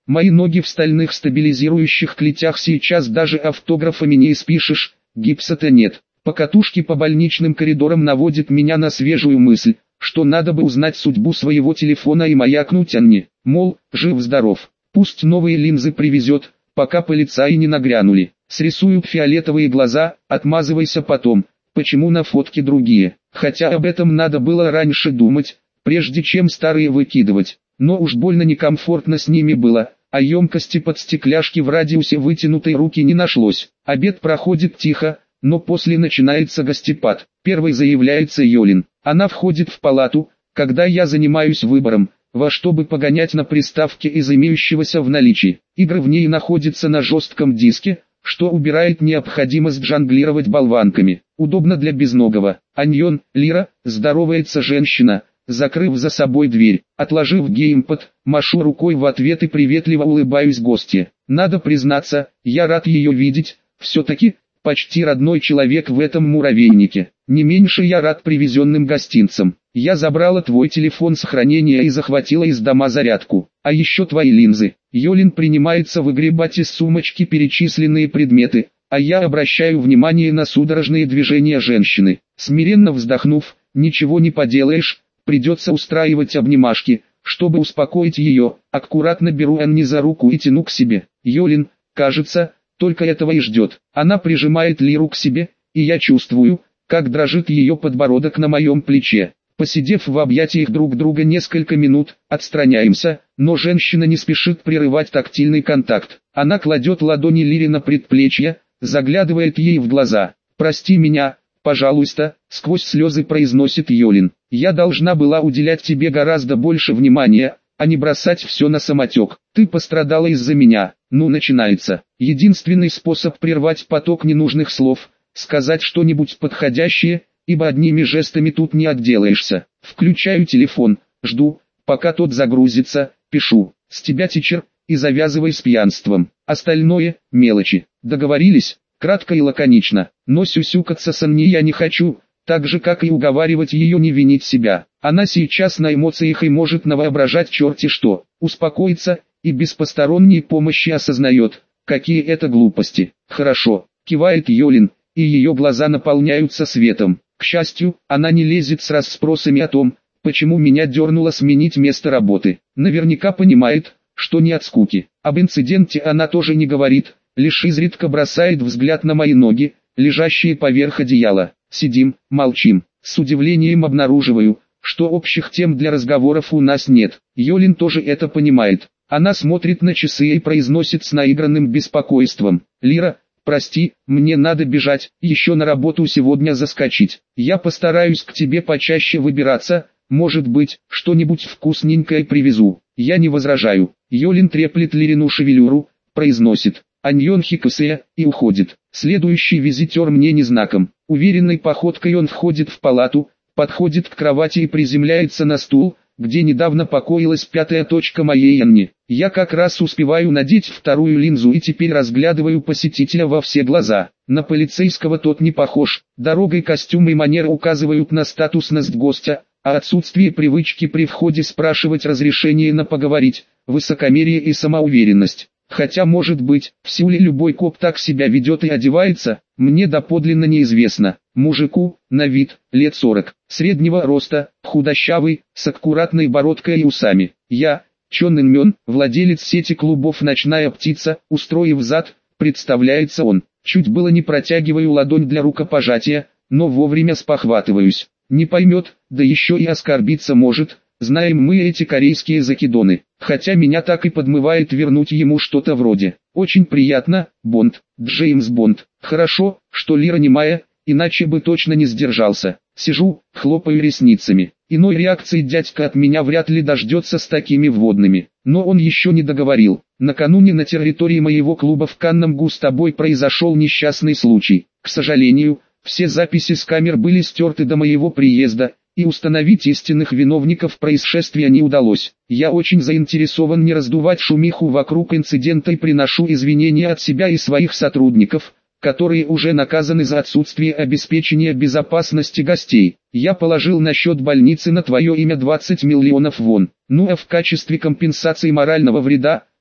Мои ноги в стальных стабилизирующих клетях, сейчас даже автографами не испишешь, гипса-то нет. Покатушки по больничным коридорам наводит меня на свежую мысль, что надо бы узнать судьбу своего телефона и маякнуть Анне, мол, жив-здоров. Пусть новые линзы привезет, пока полицаи не нагрянули. Срисуют фиолетовые глаза, отмазывайся потом, почему на фотке другие. Хотя об этом надо было раньше думать, прежде чем старые выкидывать. Но уж больно некомфортно с ними было, а емкости под стекляшки в радиусе вытянутой руки не нашлось. Обед проходит тихо, но после начинается гостепад. Первой заявляется Йолин. Она входит в палату, когда я занимаюсь выбором, во что бы погонять на приставке из имеющегося в наличии. Игры в ней находятся на жестком диске, что убирает необходимость жонглировать болванками. Удобно для безногого. Аньон, Лира, здоровается женщина, закрыв за собой дверь. Отложив геймпад, машу рукой в ответ и приветливо улыбаюсь гостье. Надо признаться, я рад ее видеть, все-таки почти родной человек в этом муравейнике. Не меньше я рад привезенным гостинцам. Я забрала твой телефон с хранения и захватила из дома зарядку. А еще твои линзы. Йолин принимается выгребать из сумочки перечисленные предметы, а я обращаю внимание на судорожные движения женщины. Смиренно вздохнув, ничего не поделаешь, придется устраивать обнимашки, чтобы успокоить ее. Аккуратно беру Анни за руку и тяну к себе. Йолин, кажется, только этого и ждет. Она прижимает Лиру к себе, и я чувствую, как дрожит ее подбородок на моем плече. Посидев в объятиях друг друга несколько минут, отстраняемся, но женщина не спешит прерывать тактильный контакт. Она кладет ладони Лире на предплечье, заглядывает ей в глаза. «Прости меня, пожалуйста», — сквозь слезы произносит Йолин. «Я должна была уделять тебе гораздо больше внимания, а не бросать все на самотек. Ты пострадала из-за меня». Ну, начинается. Единственный способ прервать поток ненужных слов — сказать что-нибудь подходящее, ибо одними жестами тут не отделаешься. Включаю телефон, жду, пока тот загрузится, пишу: «С тебя тичер», и завязывай с пьянством. Остальное — мелочи. Договорились? Кратко и лаконично. Но сюсюкаться с Анни я не хочу, так же как и уговаривать ее не винить себя. Она сейчас на эмоциях и может навоображать черти что. Успокоится и без посторонней помощи осознает, какие это глупости. «Хорошо», — кивает Йолин, и ее глаза наполняются светом. К счастью, она не лезет с расспросами о том, почему меня дернуло сменить место работы. Наверняка понимает, что не от скуки. Об инциденте она тоже не говорит, лишь изредка бросает взгляд на мои ноги, лежащие поверх одеяла. Сидим, молчим. С удивлением обнаруживаю, что общих тем для разговоров у нас нет. Йолин тоже это понимает. Она смотрит на часы и произносит с наигранным беспокойством: «Лира, прости, мне надо бежать, еще на работу сегодня заскочить. Я постараюсь к тебе почаще выбираться, может быть, что-нибудь вкусненькое привезу». Я не возражаю. Йолин треплет Лирину шевелюру, произносит «Аньон хикусея» и уходит. Следующий визитер мне не знаком. Уверенной походкой он входит в палату, подходит к кровати и приземляется на стул, где недавно покоилась пятая точка моей Анни. Я как раз успеваю надеть вторую линзу и теперь разглядываю посетителя во все глаза. На полицейского тот не похож. Дорогой костюм и манера указывают на статусность гостя, а отсутствие привычки при входе спрашивать разрешение на поговорить, высокомерие и самоуверенность. Хотя, может быть, в Сеуле любой коп так себя ведет и одевается, мне доподлинно неизвестно. Мужику, на вид, лет 40, среднего роста, худощавый, с аккуратной бородкой и усами. Я, Чон Ин Мён, владелец сети клубов «Ночная птица», устроив зад, представляется он. Чуть было не протягиваю ладонь для рукопожатия, но вовремя спохватываюсь. Не поймет, да еще и оскорбиться может. Знаем мы эти корейские закидоны, хотя меня так и подмывает вернуть ему что-то вроде: «Очень приятно, Бонд, Джеймс Бонд». Хорошо, что Лира немая, иначе бы точно не сдержался. Сижу, хлопаю ресницами. Иной реакции дядька от меня вряд ли дождется с такими вводными. Но он еще не договорил. Накануне на территории моего клуба в Каннамгу с тобой произошел несчастный случай. К сожалению, все записи с камер были стерты до моего приезда, и установить истинных виновников происшествия не удалось. Я очень заинтересован не раздувать шумиху вокруг инцидента и приношу извинения от себя и своих сотрудников, которые уже наказаны за отсутствие обеспечения безопасности гостей. Я положил на счет больницы на твое имя 20 миллионов вон. Ну а в качестве компенсации морального вреда,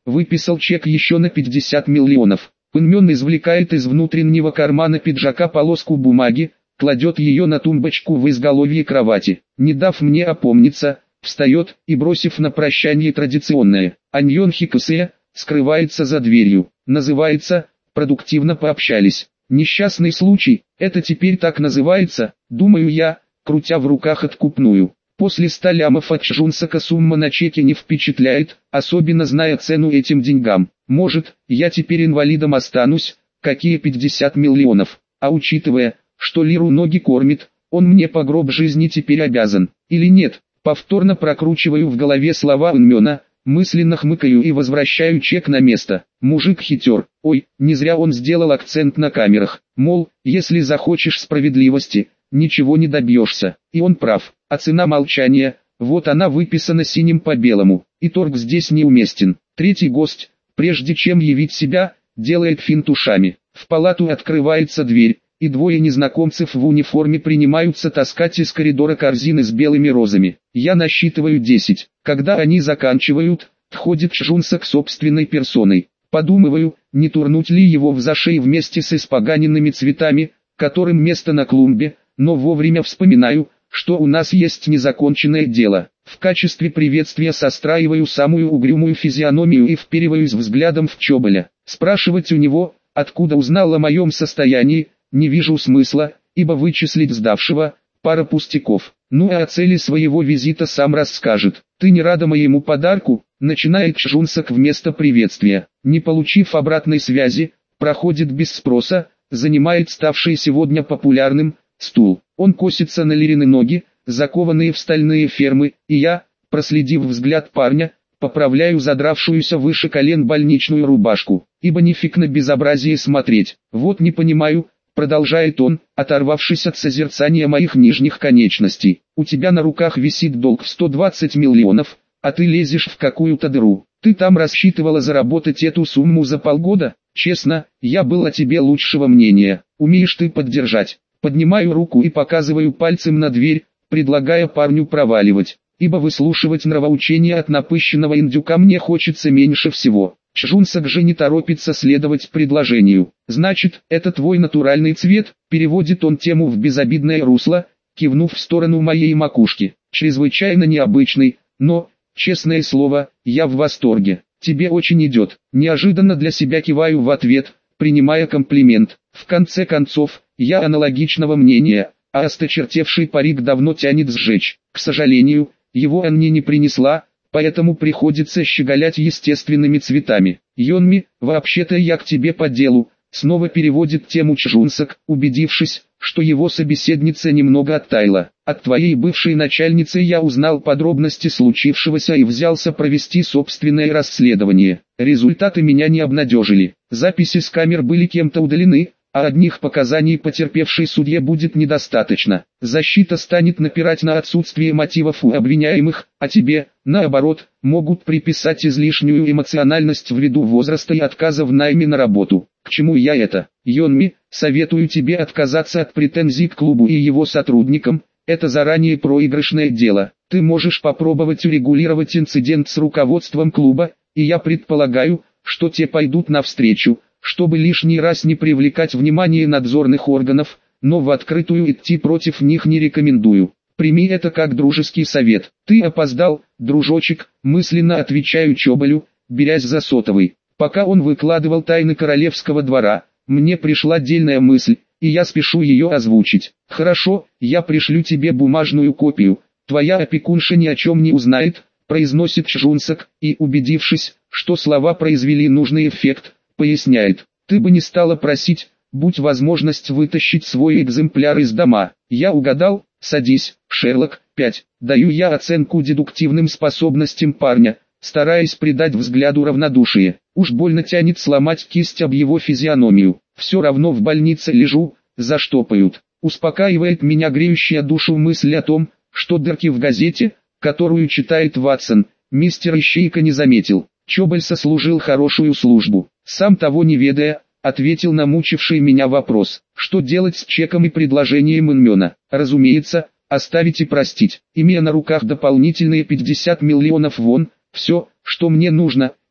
выписал чек еще на 50 миллионов. Пынмен извлекает из внутреннего кармана пиджака полоску бумаги, кладет ее на тумбочку в изголовье кровати. Не дав мне опомниться, встает и, бросив на прощание традиционное «Аньон хикусе», скрывается за дверью. Называется «Продуктивно пообщались». Несчастный случай, это теперь так называется, думаю я, крутя в руках откупную. После 100 лямов от Чжунсака сумма на чеке не впечатляет, особенно зная цену этим деньгам. Может, я теперь инвалидом останусь, какие 50 миллионов, а учитывая, что лиру ноги кормит, он мне по гроб жизни теперь обязан, или нет? Повторно прокручиваю в голове слова Унмена, мысленно хмыкаю и возвращаю чек на место. Мужик хитер, ой, не зря он сделал акцент на камерах, мол, если захочешь справедливости, ничего не добьешься, и он прав, а цена молчания, вот она выписана синим по белому, и торг здесь неуместен. Третий гость, прежде чем явить себя, делает финт ушами. В палату открывается дверь, и двое незнакомцев в униформе принимаются таскать из коридора корзины с белыми розами. Я насчитываю 10. Когда они заканчивают, входит Чжунсак собственной персоной. Подумываю, не турнуть ли его в зашей вместе с испоганенными цветами, которым место на клумбе, но вовремя вспоминаю, что у нас есть незаконченное дело. В качестве приветствия состраиваю самую угрюмую физиономию и впериваюсь взглядом в Чоболя. Спрашивать у него, откуда узнал о моем состоянии, не вижу смысла, ибо вычислить сдавшего – пара пустяков. Ну а о цели своего визита сам расскажет. «Ты не рада моему подарку?» – начинает Чжунсак вместо приветствия. Не получив обратной связи, проходит без спроса, занимает ставший сегодня популярным стул. Он косится на Лирины ноги, закованные в стальные фермы, и я, проследив взгляд парня, поправляю задравшуюся выше колен больничную рубашку, ибо нифиг на безобразие смотреть. «Вот не понимаю», продолжает он, оторвавшись от созерцания моих нижних конечностей. «У тебя на руках висит долг в 120 миллионов, а ты лезешь в какую-то дыру. Ты там рассчитывала заработать эту сумму за полгода? Честно, я был о тебе лучшего мнения. Умеешь ты поддержать». Поднимаю руку и показываю пальцем на дверь, предлагая парню проваливать, ибо выслушивать нравоучения от напыщенного индюка мне хочется меньше всего. Чжунсак же не торопится следовать предложению. «Значит, это твой натуральный цвет?» – переводит он тему в безобидное русло, кивнув в сторону моей макушки. «Чрезвычайно необычный, но, честное слово, я в восторге. Тебе очень идет». Неожиданно для себя киваю в ответ, принимая комплимент. В конце концов, я аналогичного мнения, а осточертевший парик давно тянет сжечь. К сожалению, его Анни не принесла, поэтому приходится щеголять естественными цветами. «Йонми, вообще-то я к тебе по делу», снова переводит тему Чжунсак, убедившись, что его собеседница немного оттаяла. «От твоей бывшей начальницы я узнал подробности случившегося и взялся провести собственное расследование. Результаты меня не обнадежили. Записи с камер были кем-то удалены, а одних показаний потерпевшей судье будет недостаточно. Защита станет напирать на отсутствие мотивов у обвиняемых, а тебе, наоборот, могут приписать излишнюю эмоциональность ввиду возраста и отказа в найме на работу. К чему я это? Йонми, советую тебе отказаться от претензий к клубу и его сотрудникам, это заранее проигрышное дело. Ты можешь попробовать урегулировать инцидент с руководством клуба, и я предполагаю, что те пойдут навстречу, чтобы лишний раз не привлекать внимание надзорных органов, но в открытую идти против них не рекомендую. Прими это как дружеский совет. Ты опоздал, дружочек, мысленно отвечаю Чоболю, берясь за сотовый. Пока он выкладывал тайны королевского двора, мне пришла дельная мысль, и я спешу ее озвучить. «Хорошо, я пришлю тебе бумажную копию, твоя опекунша ни о чем не узнает», произносит Чжунсак, и, убедившись, что слова произвели нужный эффект, поясняет. «Ты бы не стала просить, будь возможность вытащить свой экземпляр из дома». Я угадал. «Садись, Шерлок». 5. Даю я оценку дедуктивным способностям парня, стараясь придать взгляду равнодушие. Уж больно тянет сломать кисть об его физиономию. Все равно в больнице лежу, заштопают. Успокаивает меня греющая душу мысль о том, что дырки в газете, которую читает Ватсон, мистер Ищейка не заметил. Чоболь сослужил хорошую службу. Сам того не ведая, ответил на мучивший меня вопрос, что делать с чеком и предложением Инмена. Разумеется, оставить и простить. Имея на руках дополнительные 50 миллионов вон, все, что мне нужно,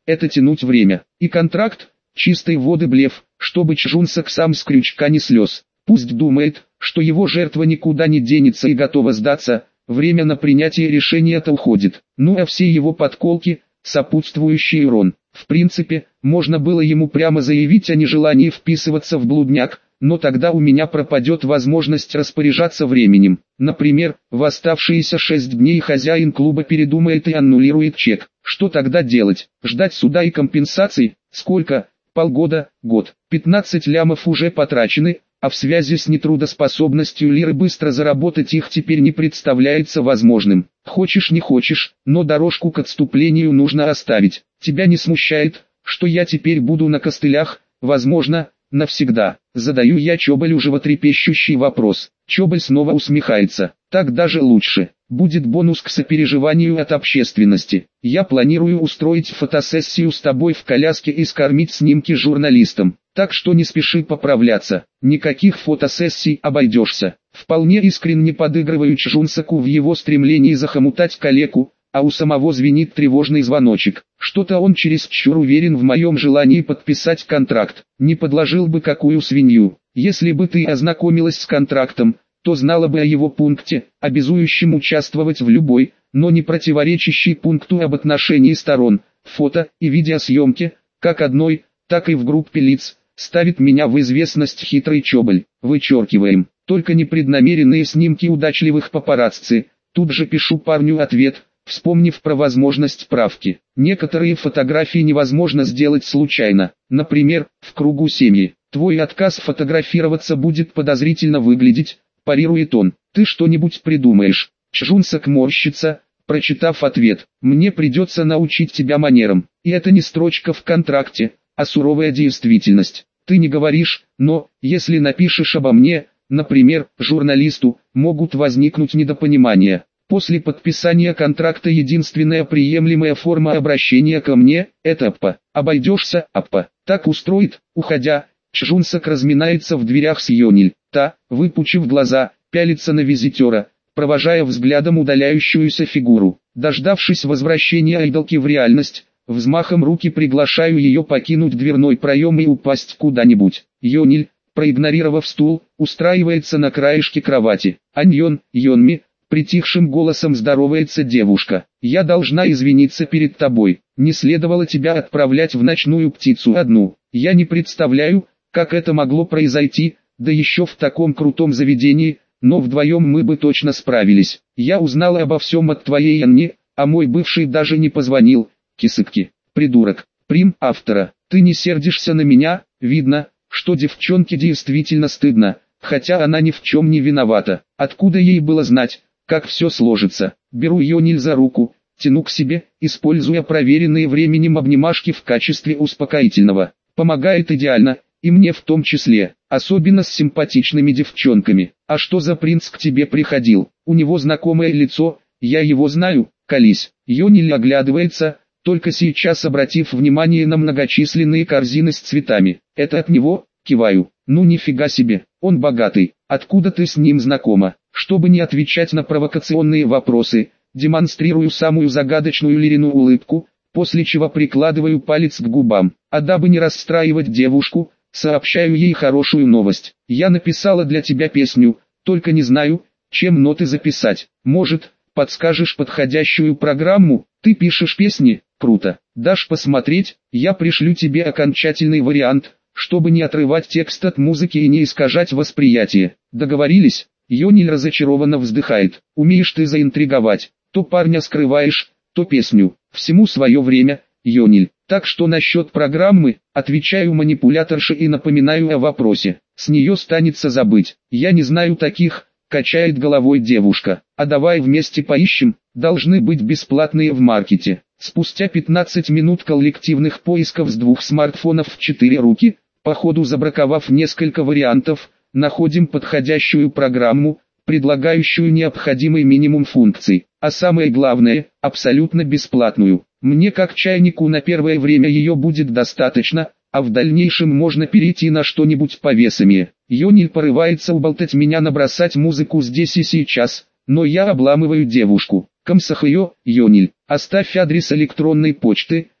это тянуть время. И контракт, чистой воды блеф, чтобы Чжунсок сам с крючка не слез. Пусть думает, что его жертва никуда не денется и готова сдаться, время на принятие решения-то уходит. Ну а все его подколки, сопутствующий урон. В принципе, можно было ему прямо заявить о нежелании вписываться в блудняк, но тогда у меня пропадет возможность распоряжаться временем. Например, в оставшиеся 6 дней хозяин клуба передумает и аннулирует чек. Что тогда делать? Ждать суда и компенсаций? Сколько? Полгода, год. 15 лямов уже потрачены, а в связи с нетрудоспособностью лиры быстро заработать их теперь не представляется возможным. Хочешь не хочешь, но дорожку к отступлению нужно оставить. Тебя не смущает, что я теперь буду на костылях, возможно, навсегда? Задаю я Чоболю животрепещущий вопрос. Чоболь снова усмехается. Так даже лучше. Будет бонус к сопереживанию от общественности. Я планирую устроить фотосессию с тобой в коляске и скормить снимки журналистам. Так что не спеши поправляться. Никаких фотосессий, обойдешься. Вполне искренне подыгрываю Чжунсоку в его стремлении захомутать калеку, а у самого звенит тревожный звоночек. Что-то он чересчур уверен в моем желании подписать контракт. Не подложил бы какую свинью. Если бы ты ознакомилась с контрактом, то знала бы о его пункте, обязующем участвовать в любой, но не противоречащей пункту об отношении сторон, фото и видеосъемке, как одной, так и в группе лиц, ставит меня в известность хитрый Чоболь. Вычеркиваем, только непреднамеренные снимки удачливых папарацци. Тут же пишу парню ответ, вспомнив про возможность правки. Некоторые фотографии невозможно сделать случайно, например, в кругу семьи. Твой отказ фотографироваться будет подозрительно выглядеть, парирует он. Ты что-нибудь придумаешь? Чжунсок морщится, прочитав ответ. Мне придется научить тебя манерам. И это не строчка в контракте, а суровая действительность. Ты не говоришь, но, если напишешь обо мне, например, журналисту, могут возникнуть недопонимания. После подписания контракта единственная приемлемая форма обращения ко мне – это «Аппа». Обойдешься, Аппа. Так устроит, уходя. Чжунсок разминается в дверях с Йониль. Та, выпучив глаза, пялится на визитера, провожая взглядом удаляющуюся фигуру. Дождавшись возвращения айдолки в реальность, взмахом руки приглашаю ее покинуть дверной проем и упасть куда-нибудь. Йониль, проигнорировав стул, устраивается на краешке кровати. Аньон, Йонми, притихшим голосом здоровается девушка. Я должна извиниться перед тобой. Не следовало тебя отправлять в ночную птицу одну. Я не представляю, как это могло произойти, да еще в таком крутом заведении, но вдвоем мы бы точно справились. Я узнала обо всем от твоей Анни, а мой бывший даже не позвонил. Кисыки, придурок. Прим автора. Ты не сердишься на меня? Видно, что девчонке действительно стыдно, хотя она ни в чем не виновата. Откуда ей было знать, как все сложится? Беру Йониль за руку, тяну к себе, используя проверенные временем обнимашки в качестве успокоительного. Помогает идеально, и мне в том числе, особенно с симпатичными девчонками. А что за принц к тебе приходил? У него знакомое лицо, я его знаю, колись. Йониль оглядывается, только сейчас обратив внимание на многочисленные корзины с цветами. Это от него? Киваю. Ну нифига себе, он богатый. Откуда ты с ним знакома? Чтобы не отвечать на провокационные вопросы, демонстрирую самую загадочную Лирину улыбку, после чего прикладываю палец к губам. А дабы не расстраивать девушку, сообщаю ей хорошую новость. Я написала для тебя песню, только не знаю, чем ноты записать. Может, подскажешь подходящую программу? Ты пишешь песни? Круто. Дашь посмотреть? Я пришлю тебе окончательный вариант, чтобы не отрывать текст от музыки и не искажать восприятие. Договорились? Йониль разочарованно вздыхает. Умеешь ты заинтриговать. То парня скрываешь, то песню. Всему свое время, Йониль. Так что насчет программы, отвечаю манипуляторше и напоминаю о вопросе. С нее станется забыть. Я не знаю таких, качает головой девушка. А давай вместе поищем, должны быть бесплатные в маркете. Спустя 15 минут коллективных поисков с 2 смартфонов в 4 руки, по ходу забраковав несколько вариантов, находим подходящую программу, предлагающую необходимый минимум функций, а самое главное, абсолютно бесплатную. Мне как чайнику на первое время ее будет достаточно, а в дальнейшем можно перейти на что-нибудь повесомее. Йониль порывается уболтать меня набросать музыку здесь и сейчас, но я обламываю девушку. Камсахайо, Йониль, оставь адрес электронной почты,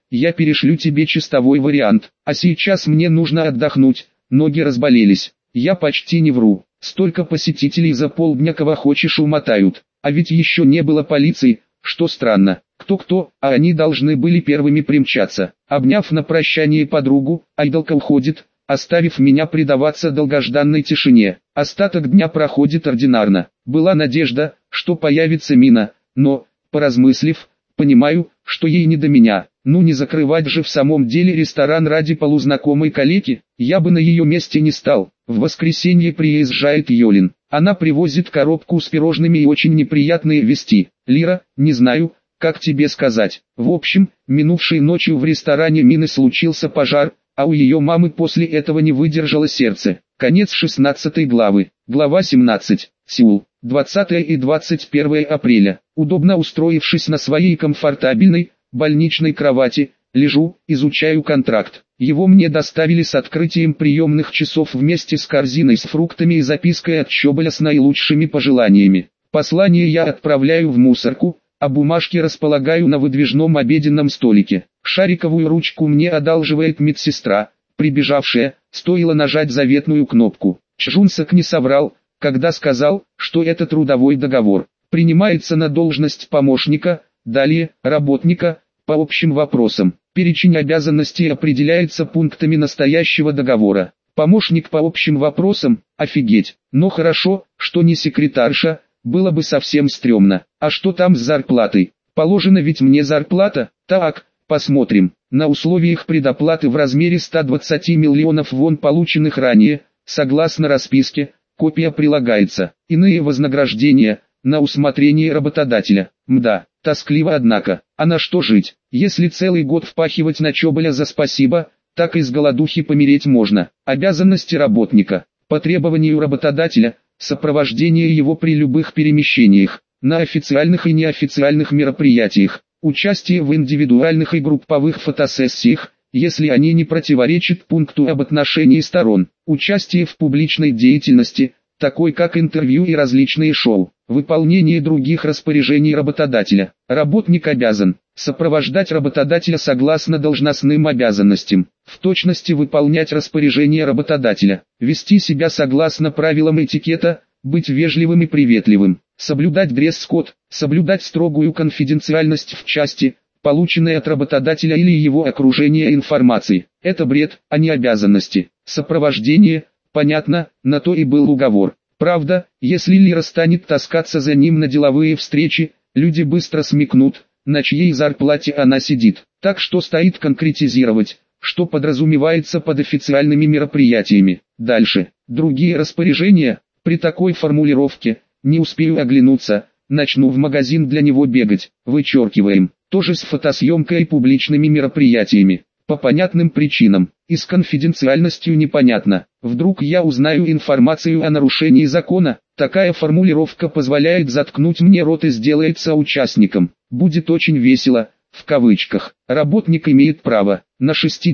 я перешлю тебе чистовой вариант. А сейчас мне нужно отдохнуть, ноги разболелись. Я почти не вру. Столько посетителей за полдня кого хочешь умотают. А ведь еще не было полиции, что странно. Кто-кто, а они должны были первыми примчаться. Обняв на прощание подругу, Айдалка уходит, оставив меня предаваться долгожданной тишине. Остаток дня проходит ординарно. Была надежда, что появится Мина, но, поразмыслив, понимаю, что ей не до меня. Ну не закрывать же в самом деле ресторан ради полузнакомой калеки, я бы на ее месте не стал. В воскресенье приезжает Йолин. Она привозит коробку с пирожными и очень неприятные вести. Лира, не знаю, как тебе сказать. В общем, минувшей ночью в ресторане Мины случился пожар, а у ее мамы после этого не выдержало сердце. Конец 16 главы. Глава 17. Сеул. 20 и 21 апреля. Удобно устроившись на своей комфортабельной, больничной кровати, лежу, изучаю контракт. Его мне доставили с открытием приемных часов вместе с корзиной с фруктами и запиской от Чоболя с наилучшими пожеланиями. Послание я отправляю в мусорку, а бумажки располагаю на выдвижном обеденном столике. Шариковую ручку мне одалживает медсестра, прибежавшая, стоило нажать заветную кнопку. Чжунсок не соврал, когда сказал, что это трудовой договор. Принимается на должность помощника, далее, работника, по общим вопросам. Перечень обязанностей определяется пунктами настоящего договора. Помощник по общим вопросам, офигеть. Но хорошо, что не секретарша, было бы совсем стрёмно. А что там с зарплатой? Положена ведь мне зарплата? Так, посмотрим. На условиях предоплаты в размере 120 миллионов вон полученных ранее, согласно расписке, копия прилагается. Иные вознаграждения, на усмотрение работодателя. Мда, тоскливо однако. А на что жить? Если целый год впахивать на Чоболя за спасибо, так и с голодухи помереть можно. Обязанности работника. По требованию работодателя, сопровождение его при любых перемещениях, на официальных и неофициальных мероприятиях, участие в индивидуальных и групповых фотосессиях, если они не противоречат пункту об отношении сторон, участие в публичной деятельности, такой как интервью и различные шоу, выполнение других распоряжений работодателя. Работник обязан сопровождать работодателя согласно должностным обязанностям, в точности выполнять распоряжения работодателя, вести себя согласно правилам этикета, быть вежливым и приветливым, соблюдать дресс-код, соблюдать строгую конфиденциальность в части, полученной от работодателя или его окружения информации. Это бред, а не обязанности. Сопровождение, понятно, на то и был уговор. Правда, если Лира станет таскаться за ним на деловые встречи, люди быстро смекнут, на чьей зарплате она сидит. Так что стоит конкретизировать, что подразумевается под официальными мероприятиями. Дальше. Другие распоряжения, при такой формулировке, не успею оглянуться, начну в магазин для него бегать. Вычеркиваем. Тоже с фотосъемкой и публичными мероприятиями. По понятным причинам. И с конфиденциальностью непонятно. Вдруг я узнаю информацию о нарушении закона. Такая формулировка позволяет заткнуть мне рот и сделается участником. Будет очень весело, в кавычках. Работник имеет право на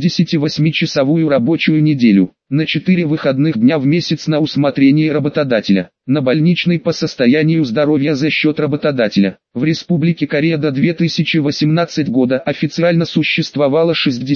68-часовую рабочую неделю, на 4 выходных дня в месяц на усмотрение работодателя, на больничный по состоянию здоровья за счет работодателя. В Республике Корея до 2018 года официально существовала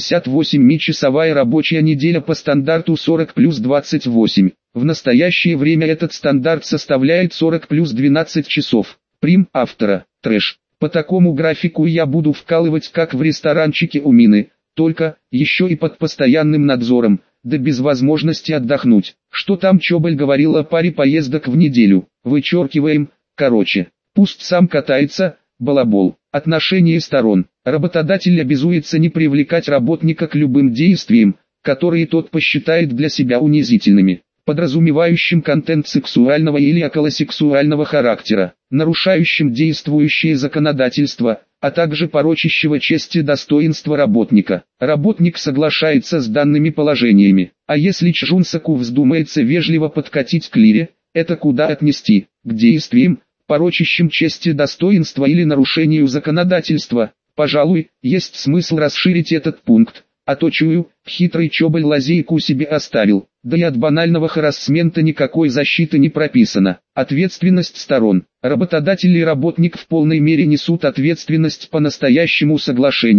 68-часовая рабочая неделя по стандарту 40 плюс 28. В настоящее время этот стандарт составляет 40 плюс 12 часов. Прим автора, трэш. По такому графику я буду вкалывать как в ресторанчике у Мины, только, еще и под постоянным надзором, да без возможности отдохнуть. Что там Чоболь говорил о паре поездок в неделю? Вычеркиваем, короче. Пусть сам катается, балабол. Отношения сторон. Работодатель обязуется не привлекать работника к любым действиям, которые тот посчитает для себя унизительными, подразумевающим контент сексуального или околосексуального характера, нарушающим действующее законодательство, а также порочащего честь и достоинство работника. Работник соглашается с данными положениями, а если Чжунсоку вздумается вежливо подкатить к Лире, это куда отнести? К действиям, порочащим честь и достоинство или нарушению законодательства? Пожалуй, есть смысл расширить этот пункт. А то чую, хитрый Чоболь лазейку себе оставил, да и от банального харассмента никакой защиты не прописано. Ответственность сторон. Работодатель и работник в полной мере несут ответственность по настоящему соглашению,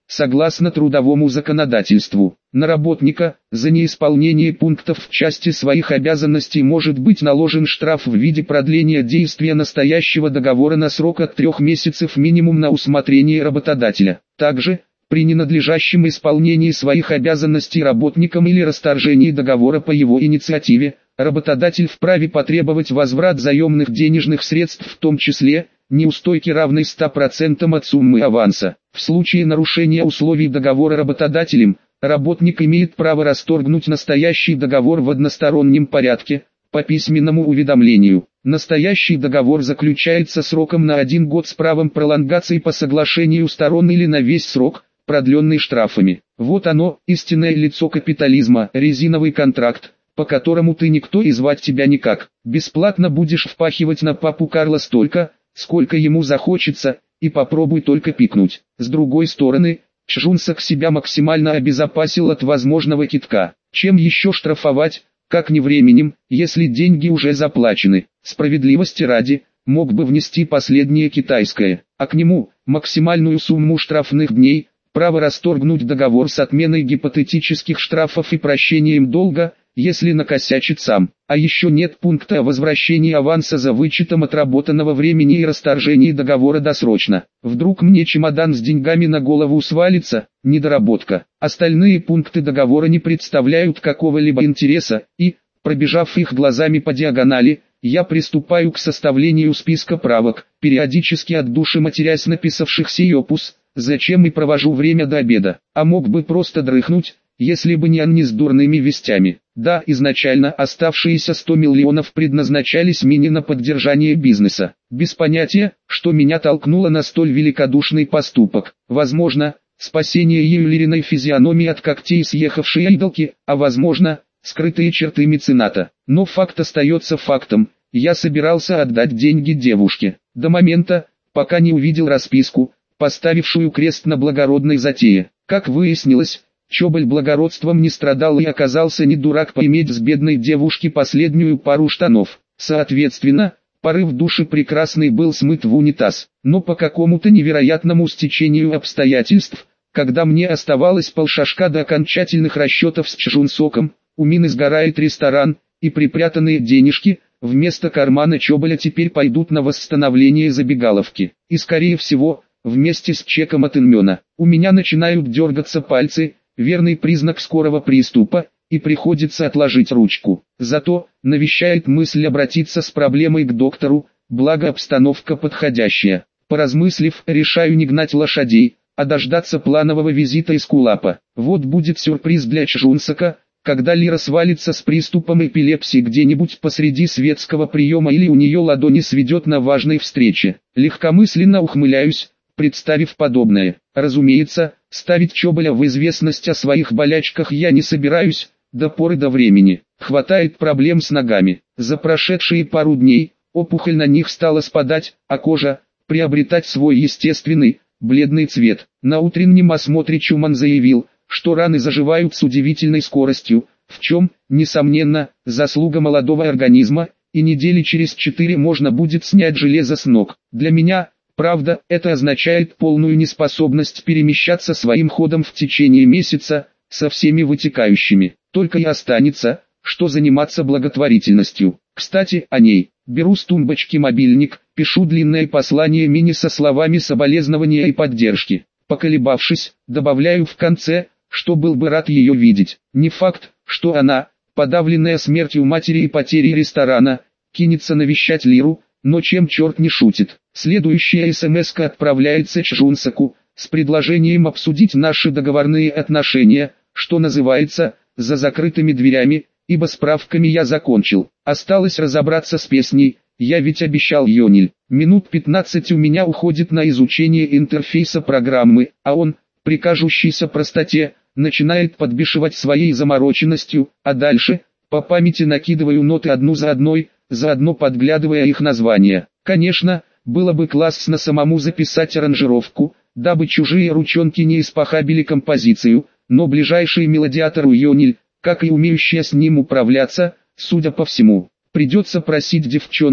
согласно трудовому законодательству. На работника за неисполнение пунктов в части своих обязанностей может быть наложен штраф в виде продления действия настоящего договора на срок от 3 месяцев минимум на усмотрение работодателя. Также, при ненадлежащем исполнении своих обязанностей работником или расторжении договора по его инициативе, работодатель вправе потребовать возврат заемных денежных средств, в том числе неустойки, равной 100% от суммы аванса. В случае нарушения условий договора работодателем, работник имеет право расторгнуть настоящий договор в одностороннем порядке, по письменному уведомлению. Настоящий договор заключается сроком на 1 год с правом пролонгации по соглашению сторон или на весь срок, продленный штрафами. Вот оно, истинное лицо капитализма, резиновый контракт, по которому ты никто и звать тебя никак. Бесплатно будешь впахивать на папу Карла столько, сколько ему захочется, и попробуй только пикнуть. С другой стороны, Чжунсок себя максимально обезопасил от возможного кидка. Чем еще штрафовать, как не временем, если деньги уже заплачены? Справедливости ради, мог бы внести последнее китайское, а к нему максимальную сумму штрафных дней, право расторгнуть договор с отменой гипотетических штрафов и прощением долга, если накосячит сам. А еще нет пункта о возвращении аванса за вычетом отработанного времени и расторжении договора досрочно. Вдруг мне чемодан с деньгами на голову свалится, недоработка. Остальные пункты договора не представляют какого-либо интереса, и, пробежав их глазами по диагонали, я приступаю к составлению списка правок, периодически от души матерясь написавших сей опус, зачем и провожу время до обеда. А мог бы просто дрыхнуть, если бы не они с дурными вестями. Да, изначально оставшиеся 100 миллионов предназначались мне на поддержание бизнеса. Без понятия, что меня толкнуло на столь великодушный поступок. Возможно, спасение Юлириной физиономии от когтей съехавшей айдолки, а возможно, скрытые черты мецената. Но факт остается фактом. Я собирался отдать деньги девушке. До момента, пока не увидел расписку, поставившую крест на благородной затее. Как выяснилось, Чоболь благородством не страдал и оказался не дурак поиметь с бедной девушки последнюю пару штанов. Соответственно, порыв души прекрасный был смыт в унитаз. Но по какому-то невероятному стечению обстоятельств, когда мне оставалось полшашка до окончательных расчетов с Чжунсоком, у Мины сгорает ресторан, и припрятанные денежки, вместо кармана Чоболя теперь пойдут на восстановление забегаловки. И скорее всего, вместе с чеком от Инмена, у меня начинают дергаться пальцы, верный признак скорого приступа, и приходится отложить ручку. Зато, навещает мысль обратиться с проблемой к доктору, благо обстановка подходящая. Поразмыслив, решаю не гнать лошадей, а дождаться планового визита Эскулапа. Вот будет сюрприз для Чжунсока, когда Лира свалится с приступом эпилепсии где-нибудь посреди светского приема или у нее ладони сведет на важной встрече. Легкомысленно ухмыляюсь, представив подобное. Разумеется, ставить Чоболя в известность о своих болячках я не собираюсь, до поры до времени. Хватает проблем с ногами. За прошедшие пару дней, опухоль на них стала спадать, а кожа, приобретать свой естественный, бледный цвет. На утреннем осмотре Чуман заявил, что раны заживают с удивительной скоростью, в чем, несомненно, заслуга молодого организма, и недели через 4 можно будет снять железо с ног. Для меня, правда, это означает полную неспособность перемещаться своим ходом в течение месяца, со всеми вытекающими. Только и останется, что заниматься благотворительностью. Кстати, о ней. Беру с тумбочки мобильник, пишу длинное послание Мине со словами соболезнования и поддержки. Поколебавшись, добавляю в конце, что был бы рад ее видеть. Не факт, что она, подавленная смертью матери и потерей ресторана, кинется навещать Лиру, но чем черт не шутит. Следующая смс-ка отправляется Чжунсоку, с предложением обсудить наши договорные отношения, что называется, за закрытыми дверями, ибо справками я закончил. Осталось разобраться с песней, я ведь обещал Йониль. Минут 15 у меня уходит на изучение интерфейса программы, а он, при кажущейся простоте, начинает подбешивать своей замороченностью, а дальше, по памяти накидываю ноты одну за одной, заодно подглядывая их названия. Конечно, было бы классно самому записать аранжировку, дабы чужие ручонки не испохабили композицию, но ближайший мелодиатор Йониль, как и умеющая с ним управляться, судя по всему, придется просить девчонку,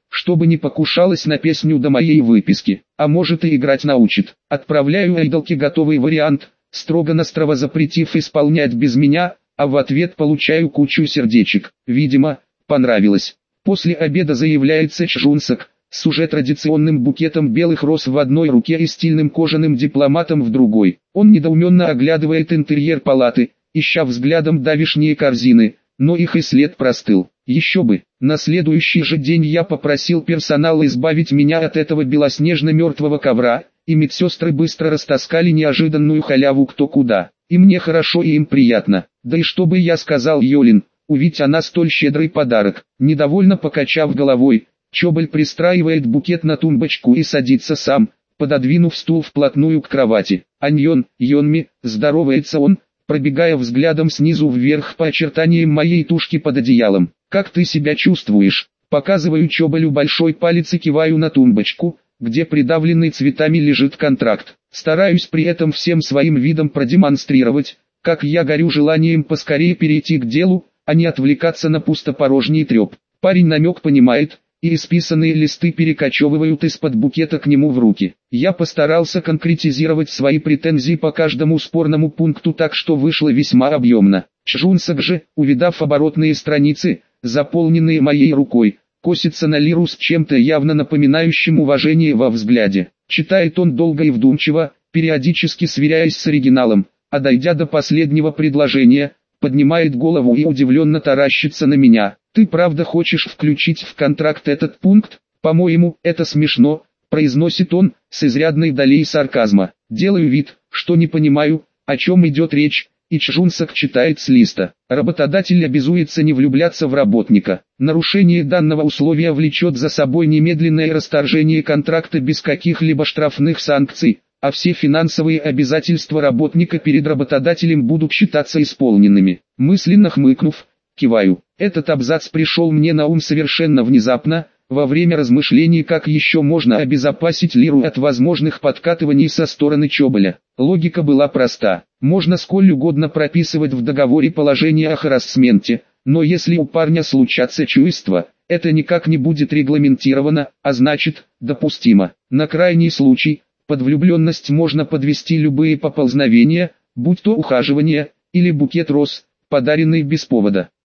чтобы не покушалась на песню до моей выписки, а может и играть научит. Отправляю айдолке готовый вариант, строго-настрого запретив исполнять без меня, а в ответ получаю кучу сердечек. Видимо, понравилось. После обеда заявляется Чжунсок, с уже традиционным букетом белых роз в одной руке и стильным кожаным дипломатом в другой. Он недоуменно оглядывает интерьер палаты, ища взглядом давишние корзины, но их и след простыл. Еще бы, на следующий же день я попросил персонал избавить меня от этого белоснежно-мертвого ковра, и медсестры быстро растаскали неожиданную халяву кто куда. И мне хорошо, и им приятно. Да и что бы я сказал Йолин, увидеть она столь щедрый подарок. Недовольно покачав головой, Чоболь пристраивает букет на тумбочку и садится сам, пододвинув стул вплотную к кровати. «Аньон, Йонми», здоровается он, пробегая взглядом снизу вверх по очертаниям моей тушки под одеялом. «Как ты себя чувствуешь?» Показываю Чоболю большой палец и киваю на тумбочку, где придавленный цветами лежит контракт. Стараюсь при этом всем своим видом продемонстрировать, как я горю желанием поскорее перейти к делу, а не отвлекаться на пустопорожний треп. Парень намек понимает, и исписанные листы перекочевывают из-под букета к нему в руки. Я постарался конкретизировать свои претензии по каждому спорному пункту так, что вышло весьма объемно. Чжунсок же, увидав оборотные страницы, заполненные моей рукой, косится на Лиру с чем-то явно напоминающим уважение во взгляде. Читает он долго и вдумчиво, периодически сверяясь с оригиналом, а дойдя до последнего предложения, поднимает голову и удивленно таращится на меня. «Ты правда хочешь включить в контракт этот пункт? По-моему, это смешно», произносит он, с изрядной долей сарказма. Делаю вид, что не понимаю, о чем идет речь, и Чжунсок читает с листа. Работодатель обязуется не влюбляться в работника. Нарушение данного условия влечет за собой немедленное расторжение контракта без каких-либо штрафных санкций, а все финансовые обязательства работника перед работодателем будут считаться исполненными. Мысленно хмыкнув, киваю. Этот абзац пришел мне на ум совершенно внезапно, во время размышлений, как еще можно обезопасить Лиру от возможных подкатываний со стороны Чоболя. Логика была проста. Можно сколь угодно прописывать в договоре положение о харассменте, но если у парня случатся чувства, это никак не будет регламентировано, а значит, допустимо. На крайний случай, под влюбленность можно подвести любые поползновения, будь то ухаживание, или букет роз, подаренный без повода.